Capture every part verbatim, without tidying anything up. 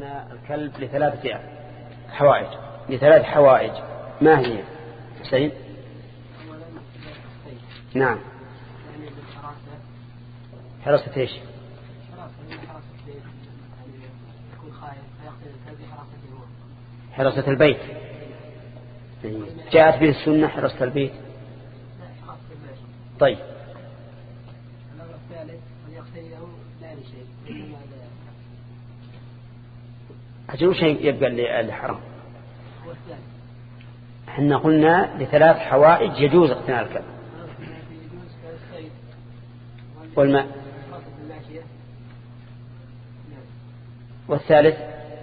قلنا الكلب لثلاثة حوائج لثلاث حوائج، ما هي حسين؟ نعم. حراسة ايش؟ حراسة البيت. جاءت به السنة حراسة البيت. طيب. أجل شيء يبقى الحرام. احنا قلنا لثلاث حوائج يجوز اقتناء الكلب. والماء. والثالث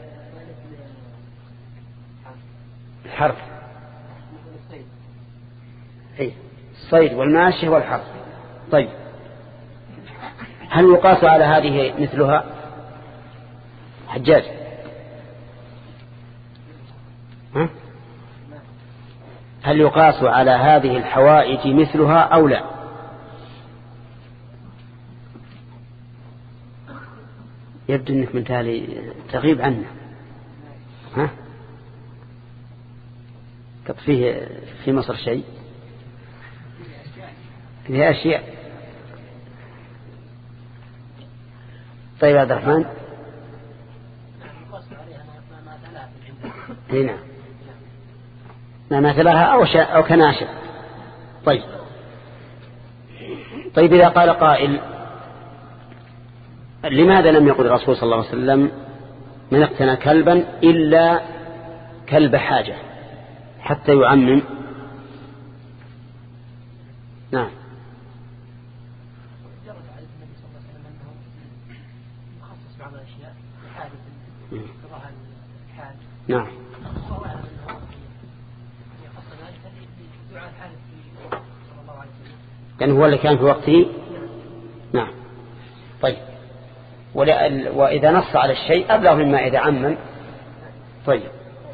الحرف. اي الصيد والماشي والحرف. طيب هل يقاس على هذه مثلها؟ حجاج ها؟ هل يقاس على هذه الحوائج مثلها أو لا؟ يبدو أنك من تالي تغيب عنا. ها؟ طب فيه في مصر شيء؟ فيه أشياء. طيب عبد الرحمن. هنا ما مثلها أو, أو كناشف. طيب طيب إذا قال قائل لماذا لم يقل الرسول صلى الله عليه وسلم من اقتنى كلبا إلا كلب حاجة حتى يعمم؟ نعم. نعم. كان هو اللي كان في وقته. نعم. طيب وإذا نص على الشيء أبلغ مما إذا عمم. طيب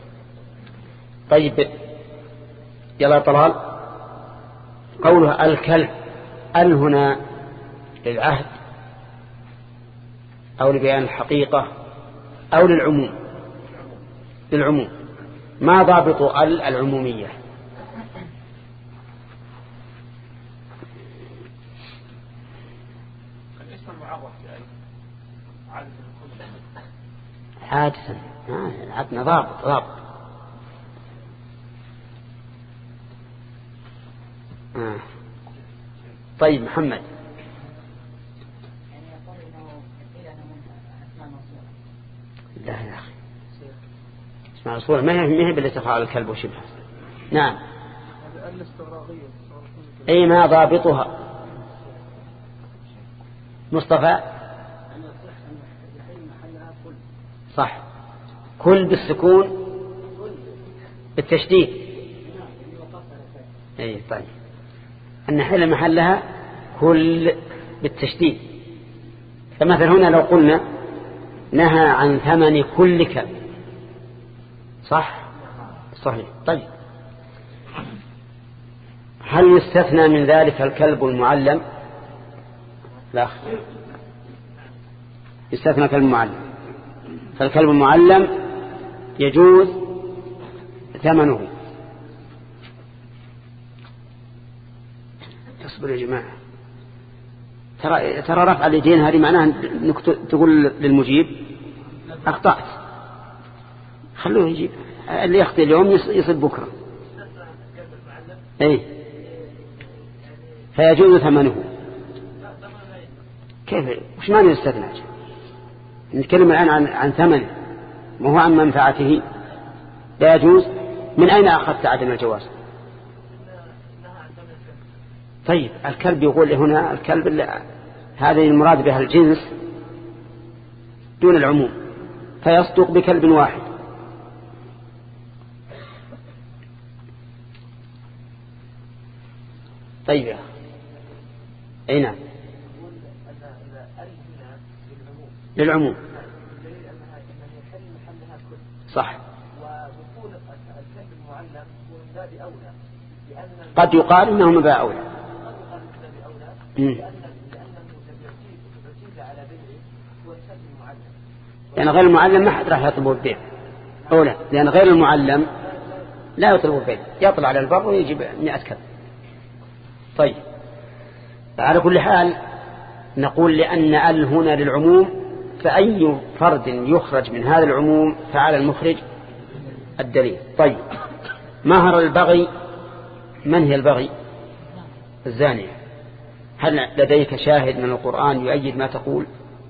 طيب يلا طلال. قوله الكلب ال هنا للعهد أو لبيان الحقيقة أو للعموم؟ للعموم. ما ضابط ال العمومية؟ حادثا. عدنا ضابط ضابط. آه. طيب محمد. لا يا أخي اسمع الصورة ما هي باللي تفعل الكلب وشبه. نعم. أي ما ضابطها مصطفى؟ صح. كل بالسكون بالتشديد. أي طيب أن حل محلها كل بالتشديد. فمثلا هنا لو قلنا نهى عن ثمن كل كلب. صح صحيح. طيب هل يستثنى من ذلك الكلب المعلم؟ لا يستثنى كلب المعلم. فالكلب المعلم يجوز ثمنه. اصبر يا جماعة. ترى ترى رفع اليدين هذه معناها انك تقول للمجيب اخطأت. خلوه يجيب. اللي يخطئ اليوم يصيب بكرة. اي فيجوز ثمنه. كيف وش معنى يستثنى؟ نتكلم الآن عن عن ثمنه ما هو عن منفعته. لا يجوز. من أين أخذت عدم الجواز؟ طيب الكلب يقول هنا الكلب هذه المراد بها الجنس دون العموم فيصدق بكلب واحد. طيب يا أخي أي نعم للعموم. صح. قد يقال إنه من باب أولى. لأن غير المعلم ما حد راح يطلبه البيع أولا، لأن غير المعلم لا يطلبه البيع، يطلع على البر ويجيب مئة كذب. طيب على كل حال نقول لأن ال هنا للعموم، فأي فرد يخرج من هذا العموم فعلى المخرج الدليل. طيب مهر البغي، من هي البغي؟ الزانية. هل لديك شاهد من القرآن يؤيد ما تقول؟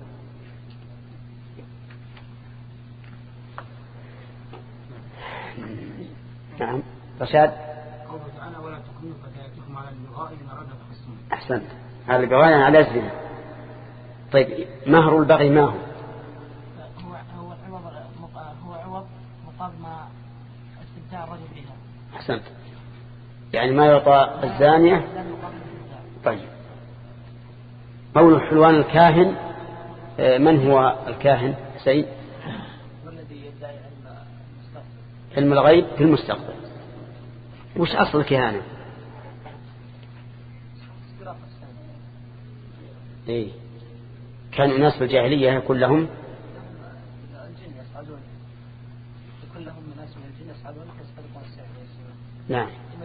نعم رشاد. قوله تعالى ولا تكونوا فتياتكم على البغاء إن أردنا تحصنا. أحسنت، على البغاء على الزنا. طيب مهر البغي ما هو؟ هو هو عوض هو عوض مقابل ما استمتاع الرجل بها. أحسنت، يعني ما يعطى الزانية. طيب قول حلوان الكاهن، من هو الكاهن سيد؟ والذي يدعي علم المستقبل، علم الغيب في المستقبل. وش أصل الكهانة؟ إيه كان الناس في الجاهلية يكون لهم الجن يصعدون، يكون لهم ناس من الجن يصعدون يسبقون السحر. نعم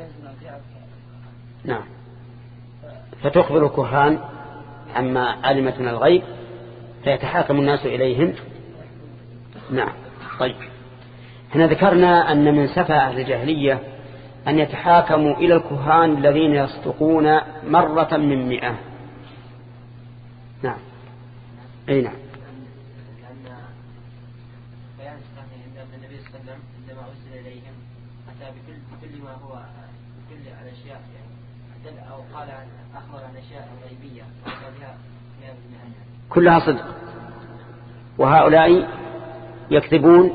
نعم. فتخبر الكهان عما علمت من الغيب فيتحاكم الناس إليهم. نعم. طيب هنا ذكرنا أن من سفه أهل الجاهلية أن يتحاكموا إلى الكهان الذين يصدقون مرة من مئة. نعم أي نعم. لأن بيان أن النبي صلى الله عليه وسلم عندما أرسل إليهم أتى بكل بكل ما هو بكل الأشياء، يعني أو قال عن أخبر عن أشياء غيبية وقال بها كلها صدق، وهؤلاء يكذبون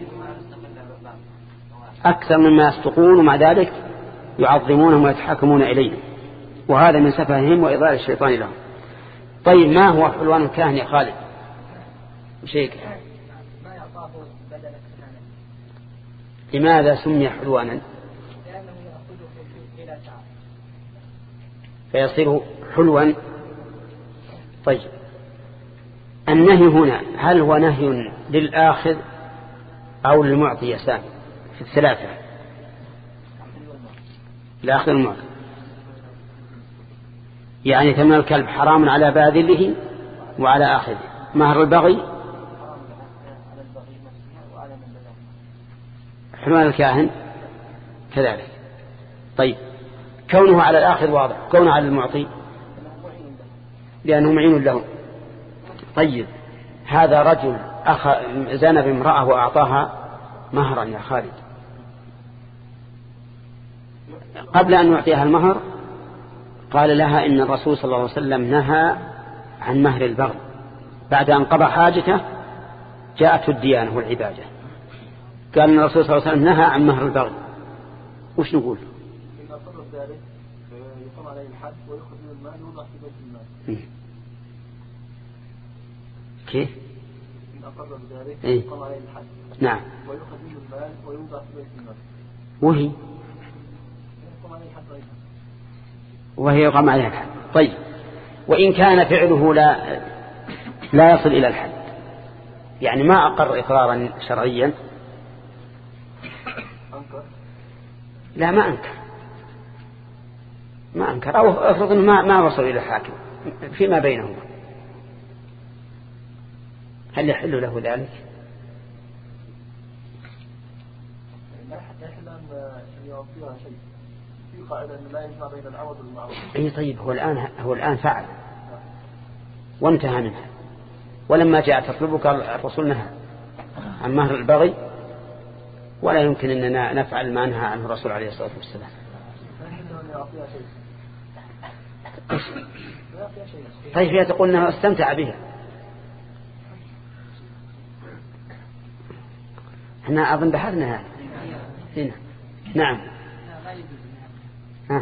أكثر مما يصدقون، ومع ذلك يعظمونهم ويتحاكمون إليهم، وهذا من سفههم وإضلال الشيطان لهم. طيب ما هو حلوان الكاهن يا خالد؟ شيء ما يعطاه بدل الكهانة. لماذا سمي حلوانا؟ لأنه يأخذه إلى تعب فيصير حلوا. طيب النهي هنا هل هو نهي للآخذ أو للمعطي يا سامي؟ في الثلاثة الآخذ المعطي، يعني ثمن الكلب حرام على باذله وعلى آخذه. مهر البغي حلوان الكاهن كذلك. طيب كونه على الآخذ واضح، كونه على المعطي لأنه معين له. طيب هذا رجل أخ زنى بامرأة وأعطاها مهرا يا خالد، قبل أن يعطيها المهر قال لها إن الرسول صلى الله عليه وسلم نهى عن مهر البغي، بعد أن قضى حاجته جاءته الديانة والعبادة، قال إن الرسول صلى الله عليه وسلم نهى عن مهر البغي. وش نقول؟ إن أصر ذلك يقام عليه الحد ويأخذ من المال ويوضع في بيت المال. كيف؟ إن أصر ذلك إيه؟ يقام عليه الحد. نعم. ويأخذ من المال ويوضع في بيت المال. وهي يقام عليه الحد أيضا. وهي يقام عليها الحد. طيب وإن كان فعله لا لا يصل إلى الحد، يعني ما أقر إقرارا شرعيا، أنكر؟ لا ما أنكر ما أنكر أو أفرض أنه ما, ما وصل إلى الحاكم فيما بينهما، هل يحل له ذلك؟ لا حتى يحل أن يعطيها شيء، في قاعدة أن لا يجمع بين العوض والمعوض. أي طيب هو الآن هو الآن فعل وانتهى منها، ولما جاء تطلبه قال الرسول نهى عن مهر البغي ولا يمكن أننا نفعل ما نهى عنه الرسول عليه الصلاة والسلام. طيب هي تقول أنه استمتع بها، احنا أظن بحثنا هنا. نعم. ها.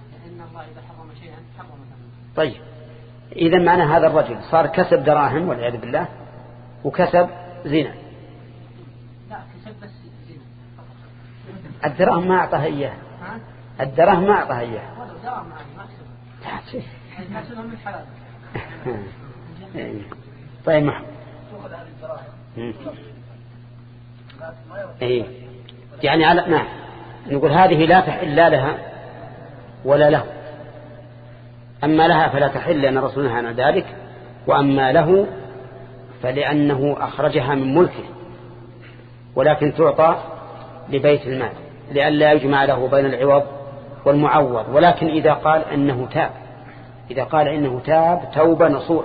طيب إذا معنى هذا الرجل صار كسب دراهم والعياذ بالله وكسب زنا. لا كسب بس زنا. الدراهم ما أعطاها إياه، الدراهم ما أعطاها إياه. الدراهم ما كسب. كسبها من حلال. طيب محمد. تأخذ هذه الدراهم إيه يعني على نعم نقول هذه لا تحل لا لها ولا له. أما لها فلا تحل لأن الرسول نهى عن ذلك، وأما له فلأنه أخرجها من ملكه، ولكن تعطى لبيت المال لئلا يجمع له بين العوض والمعوض. ولكن إذا قال أنه تاب إذا قال إنه تاب توبة نصوح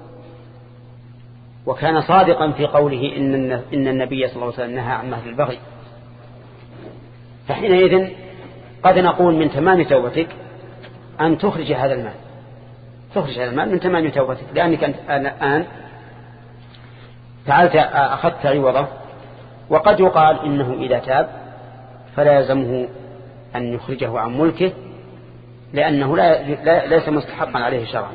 وكان صادقا في قوله إن إن النبي صلى الله عليه وسلم نهى عن مهر البغي، فحينئذ قد نقول من تمام توبتك أن تخرج هذا المال تخرج هذا المال من تمام توبتك، لأنك أنت الآن فعلت أخذت عوضه. وقد يقال إنه إذا تاب فلا يلزمه أن يخرجه عن ملكه لأنه لا لا ليس مستحقا عليه شرعا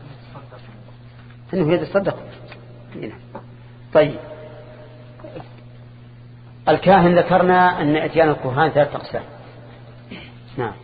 أنه يتصدق. طيب الكاهن ذكرنا أن إتيان الكهان ثلاث أقسام. نعم.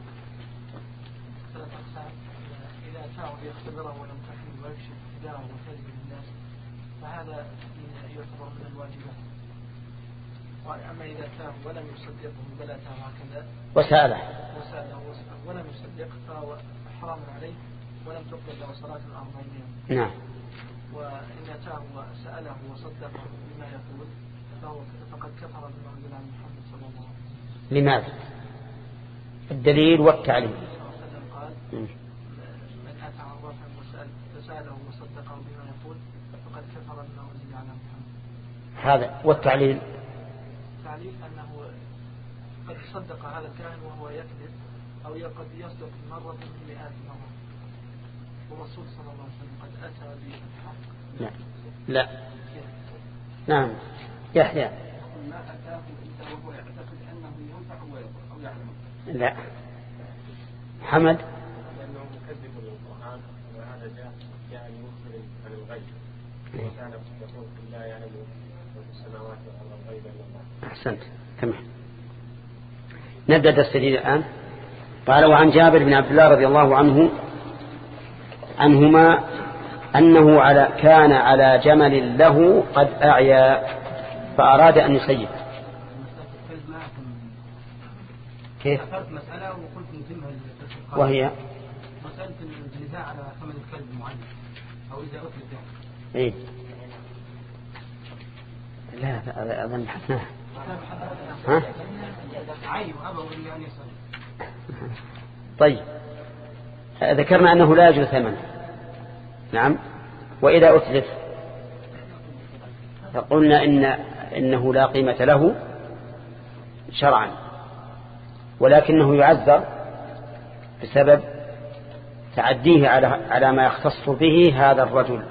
إذا أتاه ليختبره ولم تحمل ويكشف ابتداءه وكذب الناس فهذا يعتبر من الواجبات. أما إذا أتاه ولم يصدقه بل أتاه هكذا وسأله وسأله ولم يصدق فهو حرام عليه ولم تقبل له صلاة الأربعين يوم. نعم. وإن أتاه وسأله وصدقه بما يقول فهو فقد كفر بما أنزل عن محمد صلى الله عليه وسلم. لماذا؟ الدليل والتعليم. قال من أتى عرفا وسأله وصدقه بما يقول فقد كفر بما أنزل على محمد. هذا والتعليل التعليل أنه قد صدق هذا الكاهن وهو يكذب أو قد يصدق مرة من مئات مرات، والرسول صلى الله عليه وسلم قد أتى بالحق. لا لا نعم يحيى ما أتاه إلا وهو يعتقد أنه ينفع أو يعلم. لا حمد لأنه مكذب للقرآن وهذا جاء جاء يخبر عن الغيب وكان يقول لا يعلم في السماوات والأرض الغيب إلا الله. أحسنت تمام. ندد السديد الآن. قال وعن جابر بن عبد الله رضي الله عنه عنهما أنه على كان على جمل له قد أعيا فأراد أن يسيب. كيف؟ مسألة وقلت نتمها وهي مسألة الجزاء على ثمن الكلب معين أو إذا أتلف يعني. إيه لا أظن بحثناها. ها؟ عيب أبو اللي أن يصل. طيب ذكرنا أنه لا يجوز ثمن. نعم. وإذا أتلف فقلنا إن إنه لا قيمة له شرعا ولكنه يعذر بسبب تعديه على على ما يختص به هذا الرجل.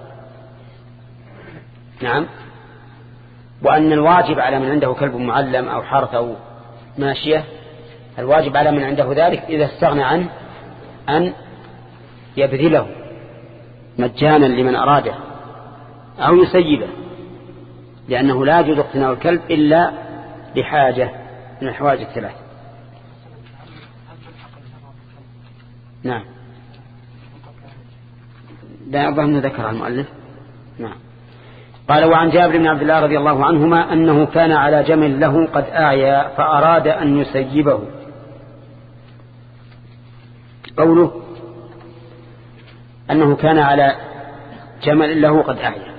نعم. وأن الواجب على من عنده كلب معلم أو حرث أو ماشية الواجب على من عنده ذلك إذا استغنى عنه أن يبذله مجانا لمن أراده أو يسيبه، لأنه لا يجوز اقتناء الكلب إلا لحاجة من الحواجز الثلاث. نعم. لا أظن ذكر المؤلف. نعم. قال وعن جابر بن عبد الله رضي الله عنهما أنه كان على جمل له قد أعيا فأراد أن يسيبه. قوله أنه كان على جمل له قد أعيا،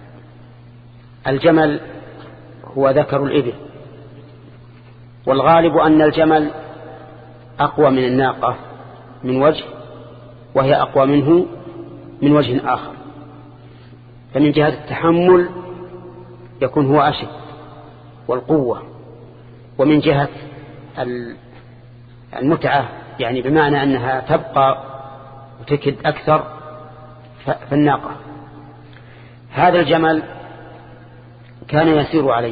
الجمل هو ذكر الإبل، والغالب أن الجمل أقوى من الناقة من وجه وهي أقوى منه من وجه آخر، فمن جهة التحمل يكون هو أشد والقوة، ومن جهة المتعة يعني بمعنى أنها تبقى وتكد أكثر فالناقة. هذا الجمل كان يسير عليه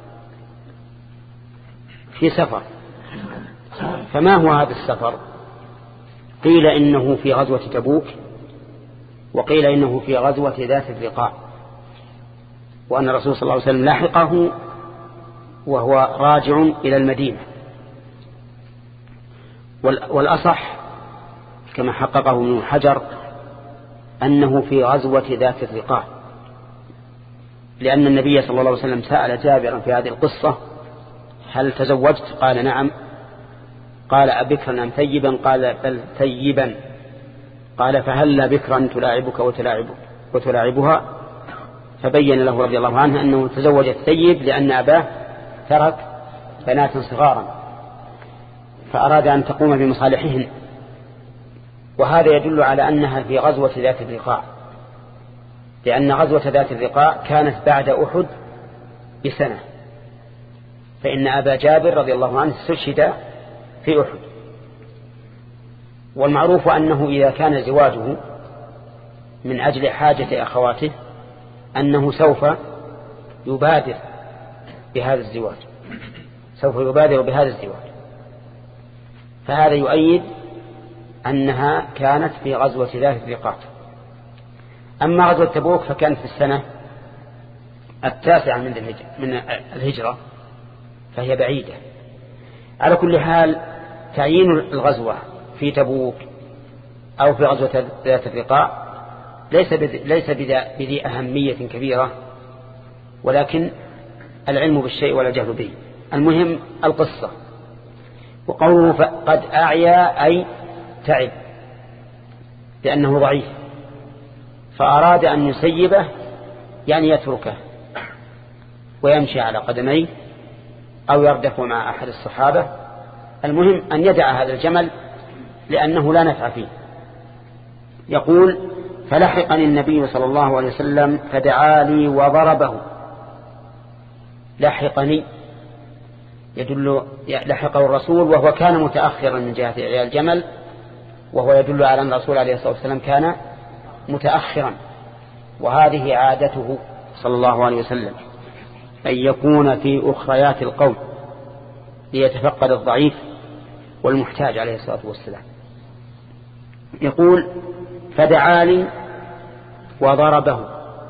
في سفر، فما هو هذا السفر؟ قيل إنه في غزوة تبوك، وقيل إنه في غزوة ذات الرقاع، وأن الرسول صلى الله عليه وسلم لاحقه وهو راجع إلى المدينة. والأصح كما حققه ابن حجر أنه في غزوة ذات الرقاع، لأن النبي صلى الله عليه وسلم سأل جابرا في هذه القصة هل تزوجت؟ قال نعم. قال أبكرا أم ثيبا؟ قال بل ثيبا. قال فهل بكرا تلاعبك وتلاعبك وتلاعبها؟ فبين له رضي الله عنه أنه تزوج الثيب لأن أباه ترك بنات صغارا فأراد أن تقوم بمصالحهن. وهذا يدل على أنها في غزوة ذات الرقاع، لأن غزوة ذات الرقاع كانت بعد أحد بسنة، فإن أبا جابر رضي الله عنه استشهد في أحد. والمعروف أنه إذا كان زواجه من أجل حاجة أخواته أنه سوف يبادر بهذا الزواج سوف يبادر بهذا الزواج فهذا يؤيد أنها كانت في غزوة ذات الرقاع. أما غزوة تبوك فكانت في السنة التاسعة من الهجرة فهي بعيدة. على كل حال تعيين الغزوة في تبوك أو في غزوة ذات الرقاع ليس ليس بذي أهمية كبيرة، ولكن العلم بالشيء ولا جهل به. المهم القصة. وقوله قد أعيا أي تعب لأنه ضعيف، فأراد أن يسيبه يعني يتركه ويمشي على قدميه أو يردف مع أحد الصحابة. المهم أن يدع هذا الجمل لأنه لا نفع فيه. يقول فلحقني النبي صلى الله عليه وسلم فدعا لي وضربه. لحقني يدل لحقه الرسول وهو كان متأخرا من جهة إعياء الجمل، وهو يدل على أن الرسول عليه الصلاة والسلام كان متأخرا، وهذه عادته صلى الله عليه وسلم أن يكون في أخريات القوم ليتفقد الضعيف والمحتاج عليه الصلاة والسلام. يقول فدعا لي وضربه،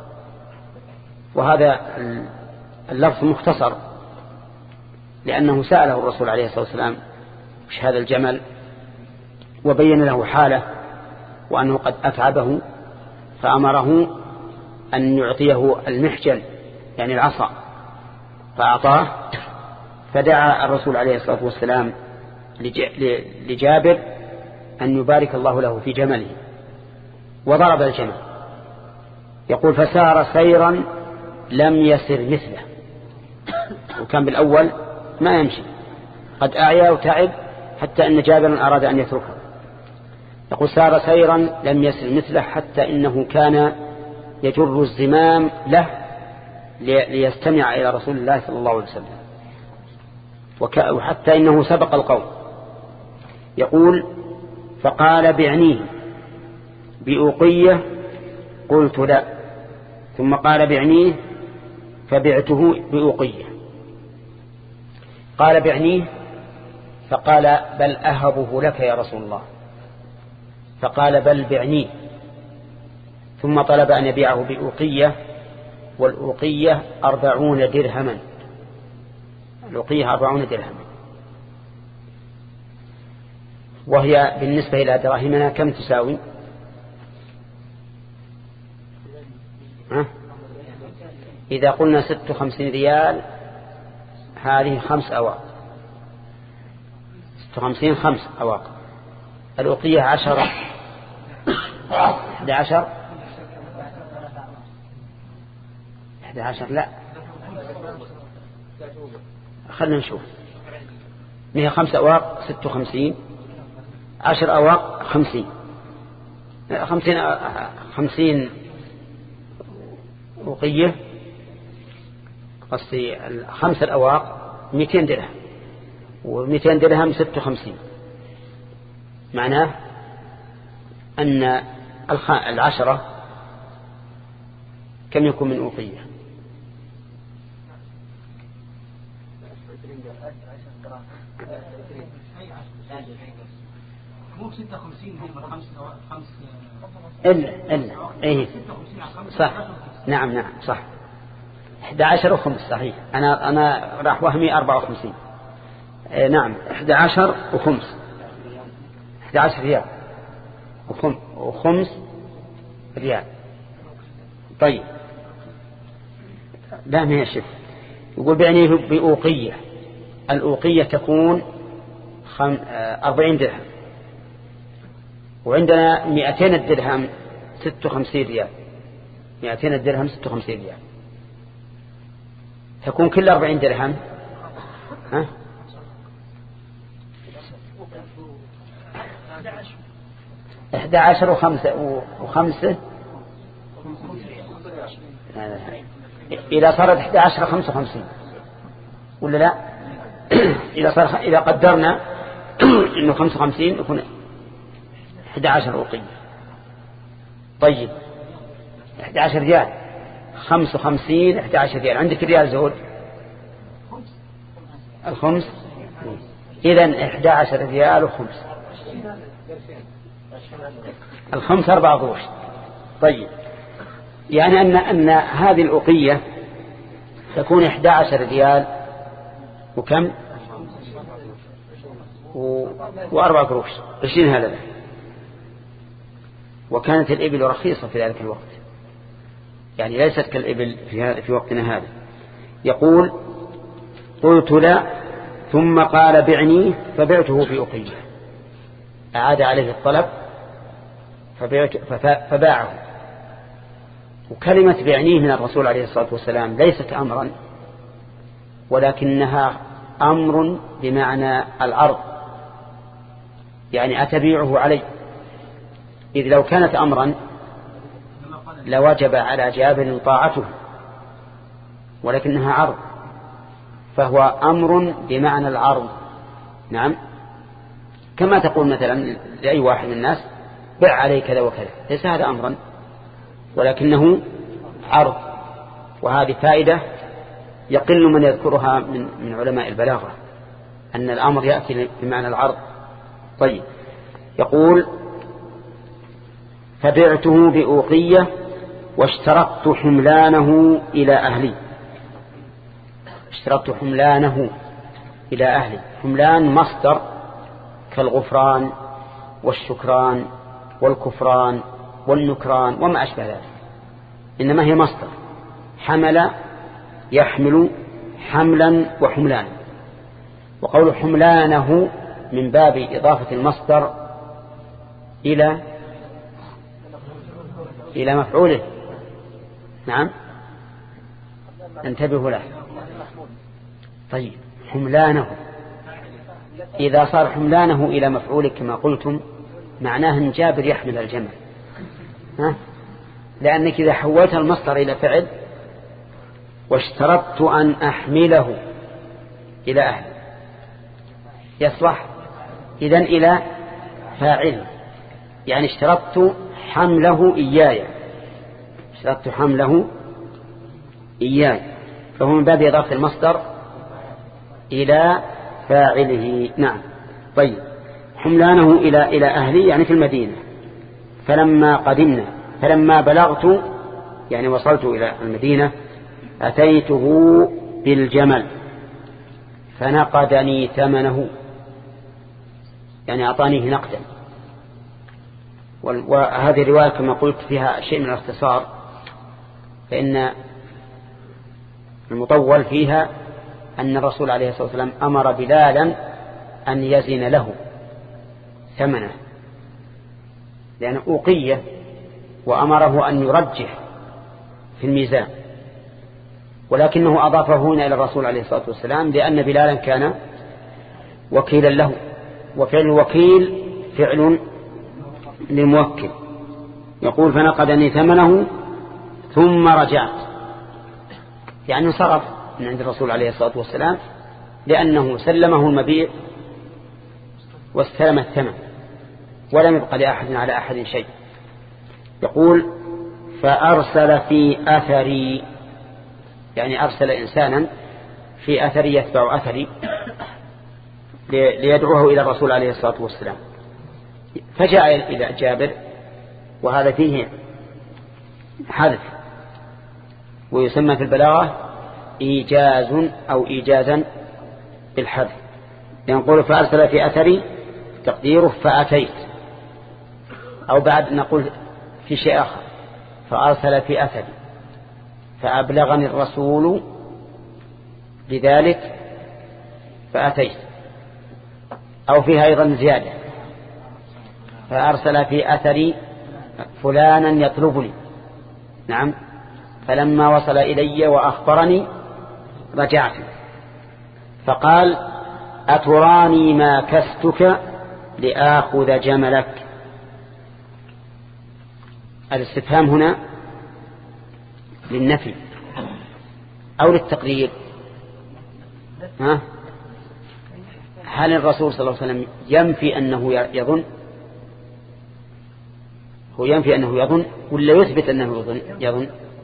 وهذا اللفظ مختصر لأنه سأله الرسول عليه الصلاة والسلام وش هذا الجمل، وبين له حاله وأنه قد أتعبه، فأمره أن يعطيه المحجن يعني العصا فأعطاه. فدعا الرسول عليه الصلاة والسلام لجابر أن يبارك الله له في جمله وضرب الجمل. يقول فسار سيرا لم يسر مثله، وكان بالأول ما يمشي قد أعيا وتعب حتى أن جابرا أراد أن يتركه. يقول سار سيرا لم يسر مثله حتى إنه كان يجر الزمام له ليستمع إلى رسول الله صلى الله عليه وسلم، وحتى إنه سبق القوم. يقول فقال بعنيه بأوقية قلت لا، ثم قال بعنيه فبعته بأوقية. قال بعنيه فقال بل أهبه لك يا رسول الله، فقال بل بعنيه، ثم طلب أن يبيعه بأوقية، والأوقية أربعون درهما، الأوقية أربعون درهما، وهي بالنسبة إلى دراهمنا كم تساوي؟ ها؟ إذا قلنا ست وخمسين ريال هذه خمس أواق، ست وخمسين خمس أواق. الأوقية عشرة أحد عشر أحد عشر لا خلنا نشوف. هي خمس أواق ست وخمسين، عشر أواق خمسين، خمسين خمسين أوقية، قصدي خمس الأواق مئتين درهم، ومئتين درهم ست وخمسين، معناه أن العشرة كم يكون من أوقية؟ مو ستة وخمسين هم خمس خمس إلا إلا إيه صح، نعم نعم صح، إحدى عشر وخمس صحيح. أنا أنا راح وهمي أربعة وخمسين. إيه نعم إحدى عشر وخمس، إحدى عشر ريال وخم وخمس ريال. طيب لا ما يشف. يقول بعني بأوقية. الأوقية تكون خم... أربعين درهم، وعندنا مئتين الدرهم ست وخمسين ريال. مئتين الدرهم ست وخمسين ريال، تكون كل أربعين درهم ها إحدى عشر وخمسة وخمسة إذا صارت إحدى عشر خمسة وخمسين ولا لا؟ إذا صار إذا قدرنا إنه خمسة وخمسين يكون إحدى عشر أوقية. طيب إحدى عشر ريال، خمسة وخمسين إحدى عشر ريال، عندك ريال زود الخمس، إذن إحدى عشر ريال وخمس، الخمس أربعة قروش. طيب يعني أن أن هذه الأوقية تكون إحدى عشر ريال وكم و... وأربعة قروش، عشرين هذا. وكانت الإبل رخيصة في ذلك الوقت، يعني ليست كالإبل في, في وقتنا هذا. يقول قلت لا، ثم قال بعني فبعته في أوقية. أعاد عليه الطلب فبعت فباعه. وكلمة بعنيه من الرسول عليه الصلاة والسلام ليست أمرا، ولكنها أمر بمعنى العرض، يعني أتبيعه علي. إذ لو كانت أمرا لوجب على جابر طاعته، ولكنها عرض، فهو أمر بمعنى العرض. نعم، كما تقول مثلا لأي واحد من الناس بع علي كذا وكذا، ليس هذا أمرا ولكنه عرض. وهذه فائدة يقل من يذكرها من, من علماء البلاغة، أن الأمر يأتي بمعنى العرض. طيب يقول فبعته بأوقية واشترطت حملانه إلى أهلي. اشترطت حملانه إلى أهلي. حملان مصدر كالغفران والشكران والكفران والنكران وما أشبه ذلك، إنما هي مصدر. حمل يحمل حملا وحملان. وقول حملانه من باب إضافة المصدر إلى إلى مفعوله. نعم، انتبهوا له. طيب حملانه إذا صار حملانه إلى مفعوله كما قلتم معناه أن جابر يحمل الجمل، ها؟ لأنك إذا حولت المصدر إلى فعل واشترطت أن أحمله إلى أهل يصلح إذن إلى فاعل، يعني اشترطت حمله إياي، اشترطت حمله إياي، فهو من باب إضافة المصدر إلى فاعله. نعم. طيب حملانه إلى إلى أهلي يعني في المدينة. فلما قدمنا فلما بلغت يعني وصلت إلى المدينة أتيته بالجمل فنقدني ثمنه، يعني أعطانيه نقدا. وهذه الرواية كما قلت فيها شيء من الاختصار، فإن المطول فيها أن الرسول عليه الصلاة والسلام أمر بلالا أن يزن له ثمنه، لأنه أوقية، وأمره أن يرجح في الميزان، ولكنه أضافه هنا إلى الرسول عليه الصلاة والسلام لأن بلالا كان وكيلا له، وفعل الوكيل فعل للموكل. يقول فنقدني ثمنه ثم رجعت، يعني انصرف من عند الرسول عليه الصلاة والسلام لأنه سلمه المبيع واستلم الثمن ولم يبق لأحد على أحد شيء. يقول فأرسل في أثري، يعني أرسل إنسانا في أثري يتبع أثري ليدعوه إلى الرسول عليه الصلاة والسلام. فجاء إلى جابر، وهذا فيه حذف، ويسمى في البلاغة إيجاز أو إيجازا بالحذف. ينقول فأرسل في أثري تقديره فأتيت، أو بعد نقول في شيء آخر فأرسل في أثري فأبلغني الرسول بذلك فأتيت. أو فيها أيضا زيادة فأرسل في أثري فلانا يطلبني. نعم. فلما وصل إلي وأخبرني رجعت فقال أتراني ما كستك لآخذ جملك. الاستفهام هنا للنفي أو للتقرير. ها؟ هل الرسول صلى الله عليه وسلم ينفي أنه يظن؟ هو ينفي أنه يظن ولا يثبت أنه يظن؟ يظن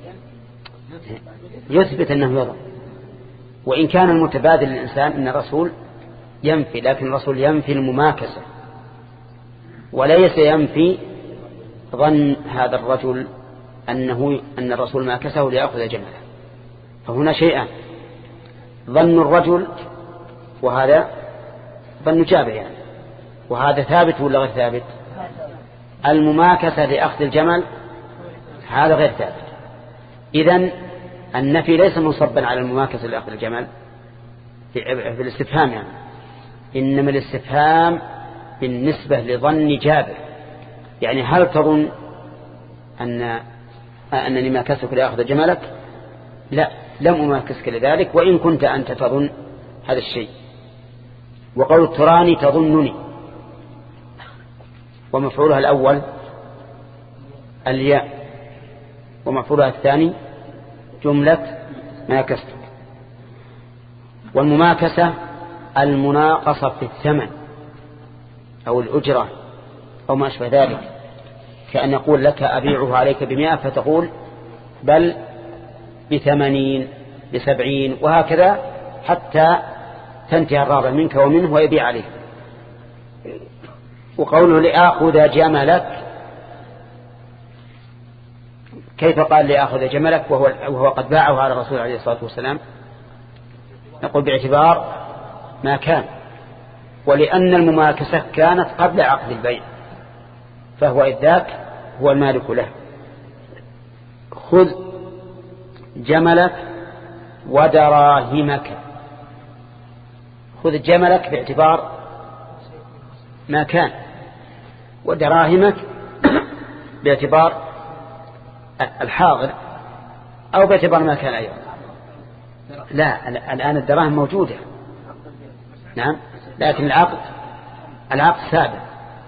يثبت أنه يظن. وإن كان المتبادل للإنسان أن الرسول ينفي، لكن الرسول ينفي المماكسة وليس ينفي ظن هذا الرجل أنه أن الرسول ماكسه ليأخذ جمله. فهنا شيئان: ظن الرجل وهذا ظن جابر يعني، وهذا ثابت ولا غير ثابت؟ المماكسة لأخذ الجمل هذا غير ثابت. إذن النفي ليس منصبا على المماكسة لأخذ الجمل في الاستفهام يعني، إنما الاستفهام بالنسبة لظن جابر، يعني هل تظن أن أنني ماكسك لأخذ جملك؟ لا، لم أماكسك لذلك، وإن كنت أنت تظن هذا الشيء. وقول تراني تظنني، ومفعولها الأول الياء، ومفعولها الثاني جملة ماكستك. والمماكسة المناقصة في الثمن أو الأجرة أو ما أشبه ذلك، كأن يقول لك أبيعه عليك بمئة فتقول بل بثمانين بسبعين وهكذا حتى تنتهي الرابع منك ومنه ويبيع عليه. وقوله لآخذ جملك، كيف قال لآخذ جملك وهو, وهو قد باعه على الرسول عليه الصلاة والسلام؟ نقول باعتبار ما كان، ولأن المماكسة كانت قبل عقد البيع، فهو إذ ذاك هو المالك له. خذ جملك ودراهمك. خذ جملك باعتبار ما كان، ودراهمك باعتبار الحاضر أو باعتبار ما كان أيضا. لا، الآن الدراهم موجودة، نعم، لكن العقد العقد ثابت.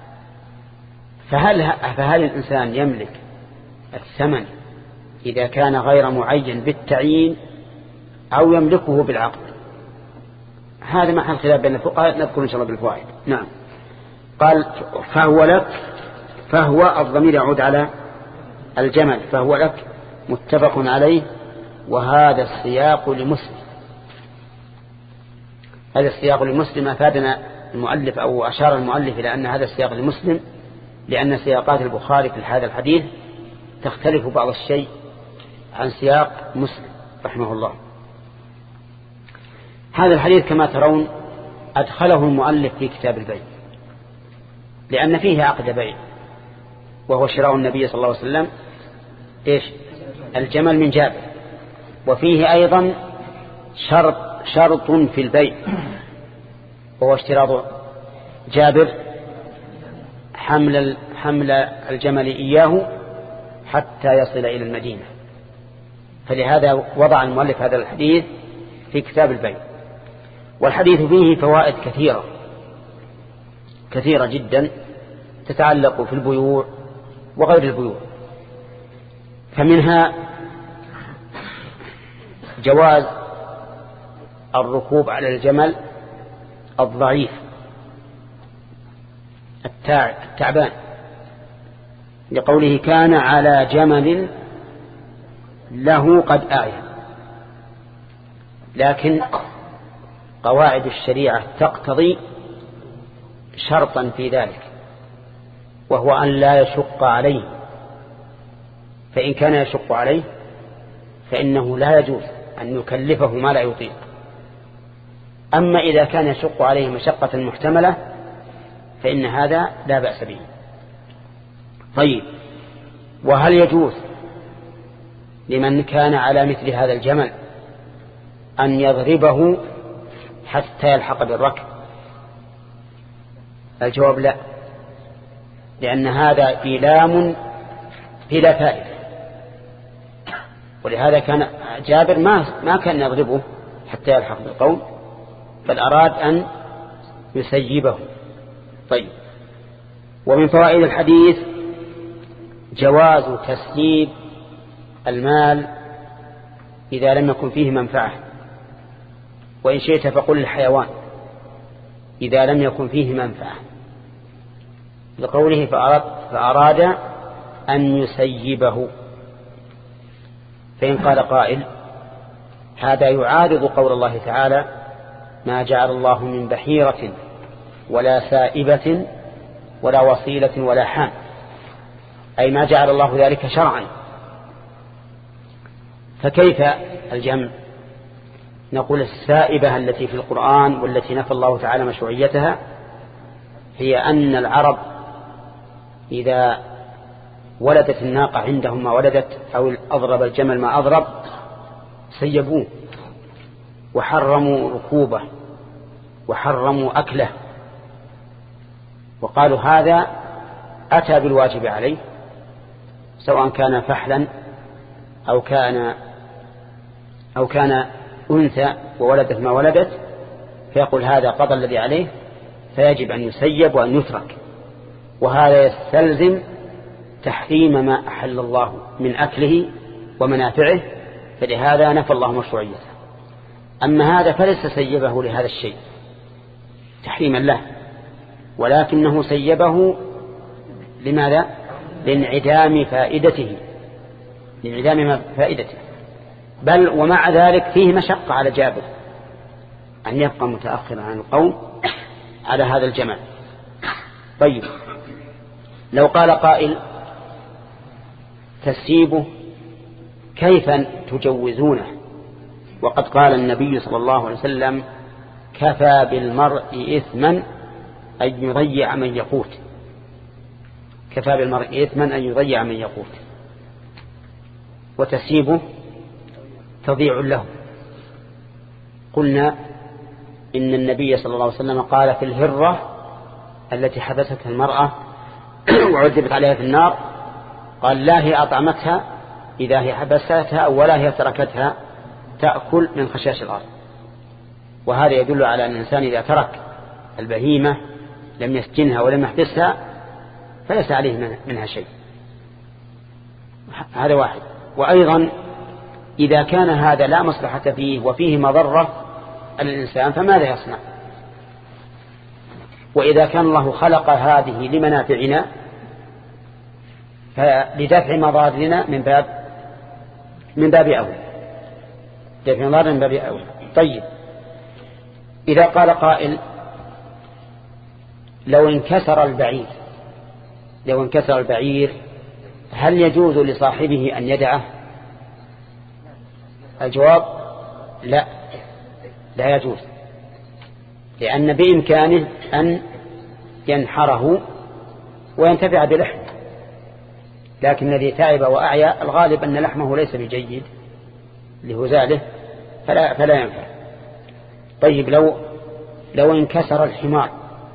فهل فهل الإنسان يملك الثمن إذا كان غير معين بالتعيين أو يملكه بالعقد؟ هذا محل خلاف بين الفقهاء، نذكر إن شاء الله بالفوائد. نعم. قال فهو لك، فهو الضمير يعود على الجمل، فهو لك متفق عليه. وهذا السياق لمسلم، هذا السياق لمسلم. أفادنا المؤلف أو أشار المؤلف إلى أن هذا السياق لمسلم، لأن سياقات البخاري في هذا الحديث تختلف بعض الشيء عن سياق مسلم رحمه الله. هذا الحديث كما ترون أدخله المؤلف في كتاب البيع، لأن فيه عقد بيع وهو شراء النبي صلى الله عليه وسلم إيش الجمل من جابر، وفيه أيضا شرط شرط في البيع وهو اشتراط جابر حمل حمل الجمل إياه حتى يصل إلى المدينة. فلهذا وضع المؤلف هذا الحديث في كتاب البيع. والحديث فيه فوائد كثيرة كثيرة جدا تتعلق في البيوع وغير البيوع. فمنها جواز الركوب على الجمل الضعيف التعبان، لقوله كان على جمل له قد أعيا. لكن قواعد الشريعة تقتضي شرطا في ذلك، وهو أن لا يشق عليه، فإن كان يشق عليه فإنه لا يجوز أن يكلفه ما لا يطيق. أما إذا كان يشق عليه مشقة محتملة فإن هذا لا بأس به. طيب، وهل يجوز لمن كان على مثل هذا الجمل أن يضربه حتى يلحق بالركب؟ الجواب لا، لأن هذا إيلام بلا فائدة. ولهذا كان جابر ما ما كان يضربه حتى يلحق بالقوم، بل أراد أن يسيبه. طيب، ومن فوائد الحديث جواز تسييب المال إذا لم يكن فيه منفعة، وإن شئت فقل الحيوان إذا لم يكن فيه منفعة، لقوله فأراد, فأراد أن يسيبه. فإن قال قائل هذا يعارض قول الله تعالى ما جعل الله من بحيرة ولا سائبة ولا وصيلة ولا حام، أي ما جعل الله ذلك شرعا، فكيف الجمع؟ نقول السائبة التي في القرآن والتي نفى الله تعالى مشروعيتها هي أن العرب إذا ولدت الناقة عندهم ما ولدت أو أضرب الجمل ما أضرب سيبوه وحرموا ركوبه وحرموا أكله، وقالوا هذا أتى بالواجب عليه سواء كان فحلا أو كان أو كان أنثى وولدت ما ولدت، فيقول هذا قضى الذي عليه فيجب أن يسيب وأن يترك، وهذا يستلزم تحريم ما أحل الله من أكله ومنافعه، فلهذا نفى الله مشروعيته. أما هذا فليس سيبه لهذا الشيء تحريما له، ولكنه سيبه لماذا؟ لانعدام فائدته لانعدام فائدته بل ومع ذلك فيه مشقة على جابر أن يبقى متأخرا عن القوم على هذا الجمال. طيب، لو قال قائل تسيبه كيف تجوزونه وقد قال النبي صلى الله عليه وسلم كفى بالمرء إثما أن يضيع من يقوت، كفى بالمرء إثما أن يضيع من يقوت، وتسيبه تضيع له. قلنا إن النبي صلى الله عليه وسلم قال في الهرة التي حبستها المرأة وعذبت عليها في النار، قال لا هي أطعمتها إذا هي حبستها ولا هي تركتها تأكل من خشاش الأرض. وهذا يدل على أن الإنسان إذا ترك البهيمة لم يسجنها ولم يحبسها فليس عليه منها شيء. هذا واحد. وأيضا إذا كان هذا لا مصلحة فيه وفيه مضرة الإنسان فماذا يصنع؟ وإذا كان الله خلق هذه لمنافعنا فلدفع مضارنا من باب من باب أول دفع مضار من باب أول. طيب، إذا قال قائل لو انكسر البعير لو انكسر البعير هل يجوز لصاحبه أن يدعه؟ الجواب لا لا يجوز، لأن بإمكانه أن ينحره وينتفع بلحمه، لكن الذي تعب وأعيا الغالب أن لحمه ليس بجيد لهزاله فلا, فلا ينفع. طيب، لو لو انكسر الحمار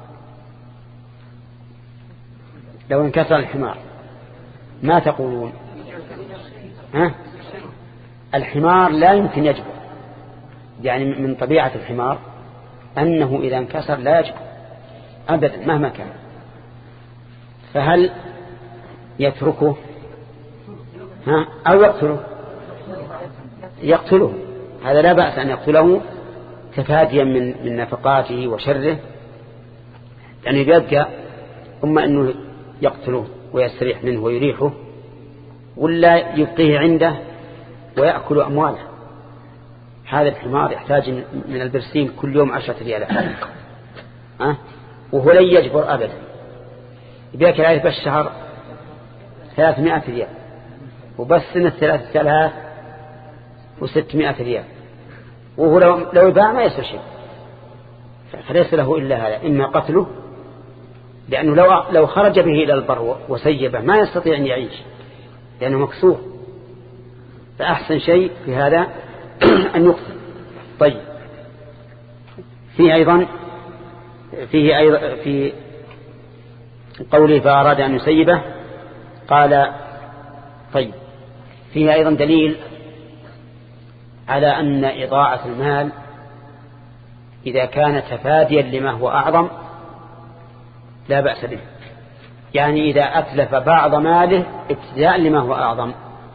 لو انكسر الحمار ما تقولون؟ ها؟ الحمار لا يمكن يجبر، يعني من طبيعة الحمار أنه إذا انكسر لا يجبر أبدا مهما كان، فهل يتركه ها أو يقتله؟ يقتله، هذا لا بأس أن يقتله تفاديا من من نفقاته وشره، يعني يبقى أما أنه يقتله ويستريح منه ويريحه ولا يبقيه عنده ويأكل أمواله. هذا الحمار يحتاج من البرسيم كل يوم عشرة ريالات أه؟ وهو لن يجبر أبدا، يبيك عليه بالشهر ثلاثمائة ريال وبس سنة ثلاثة آلاف وستمائة ريال، وهو لو, لو يباع ما يسوى شيء، فليس له إلا هذا، إما قتله لأنه لو, لو خرج به إلى البر وسيبه ما يستطيع أن يعيش لأنه مكسور، فأحسن شيء في هذا أن يقتل. طيب فيه أيضا فيه أيضا في قوله فأراد أن يسيبه قال طيب فيه أيضا دليل على أن إضاعة المال إذا كان تفاديا لما هو أعظم لا بأس به. يعني إذا أتلف بعض ماله ابتداء لما هو أعظم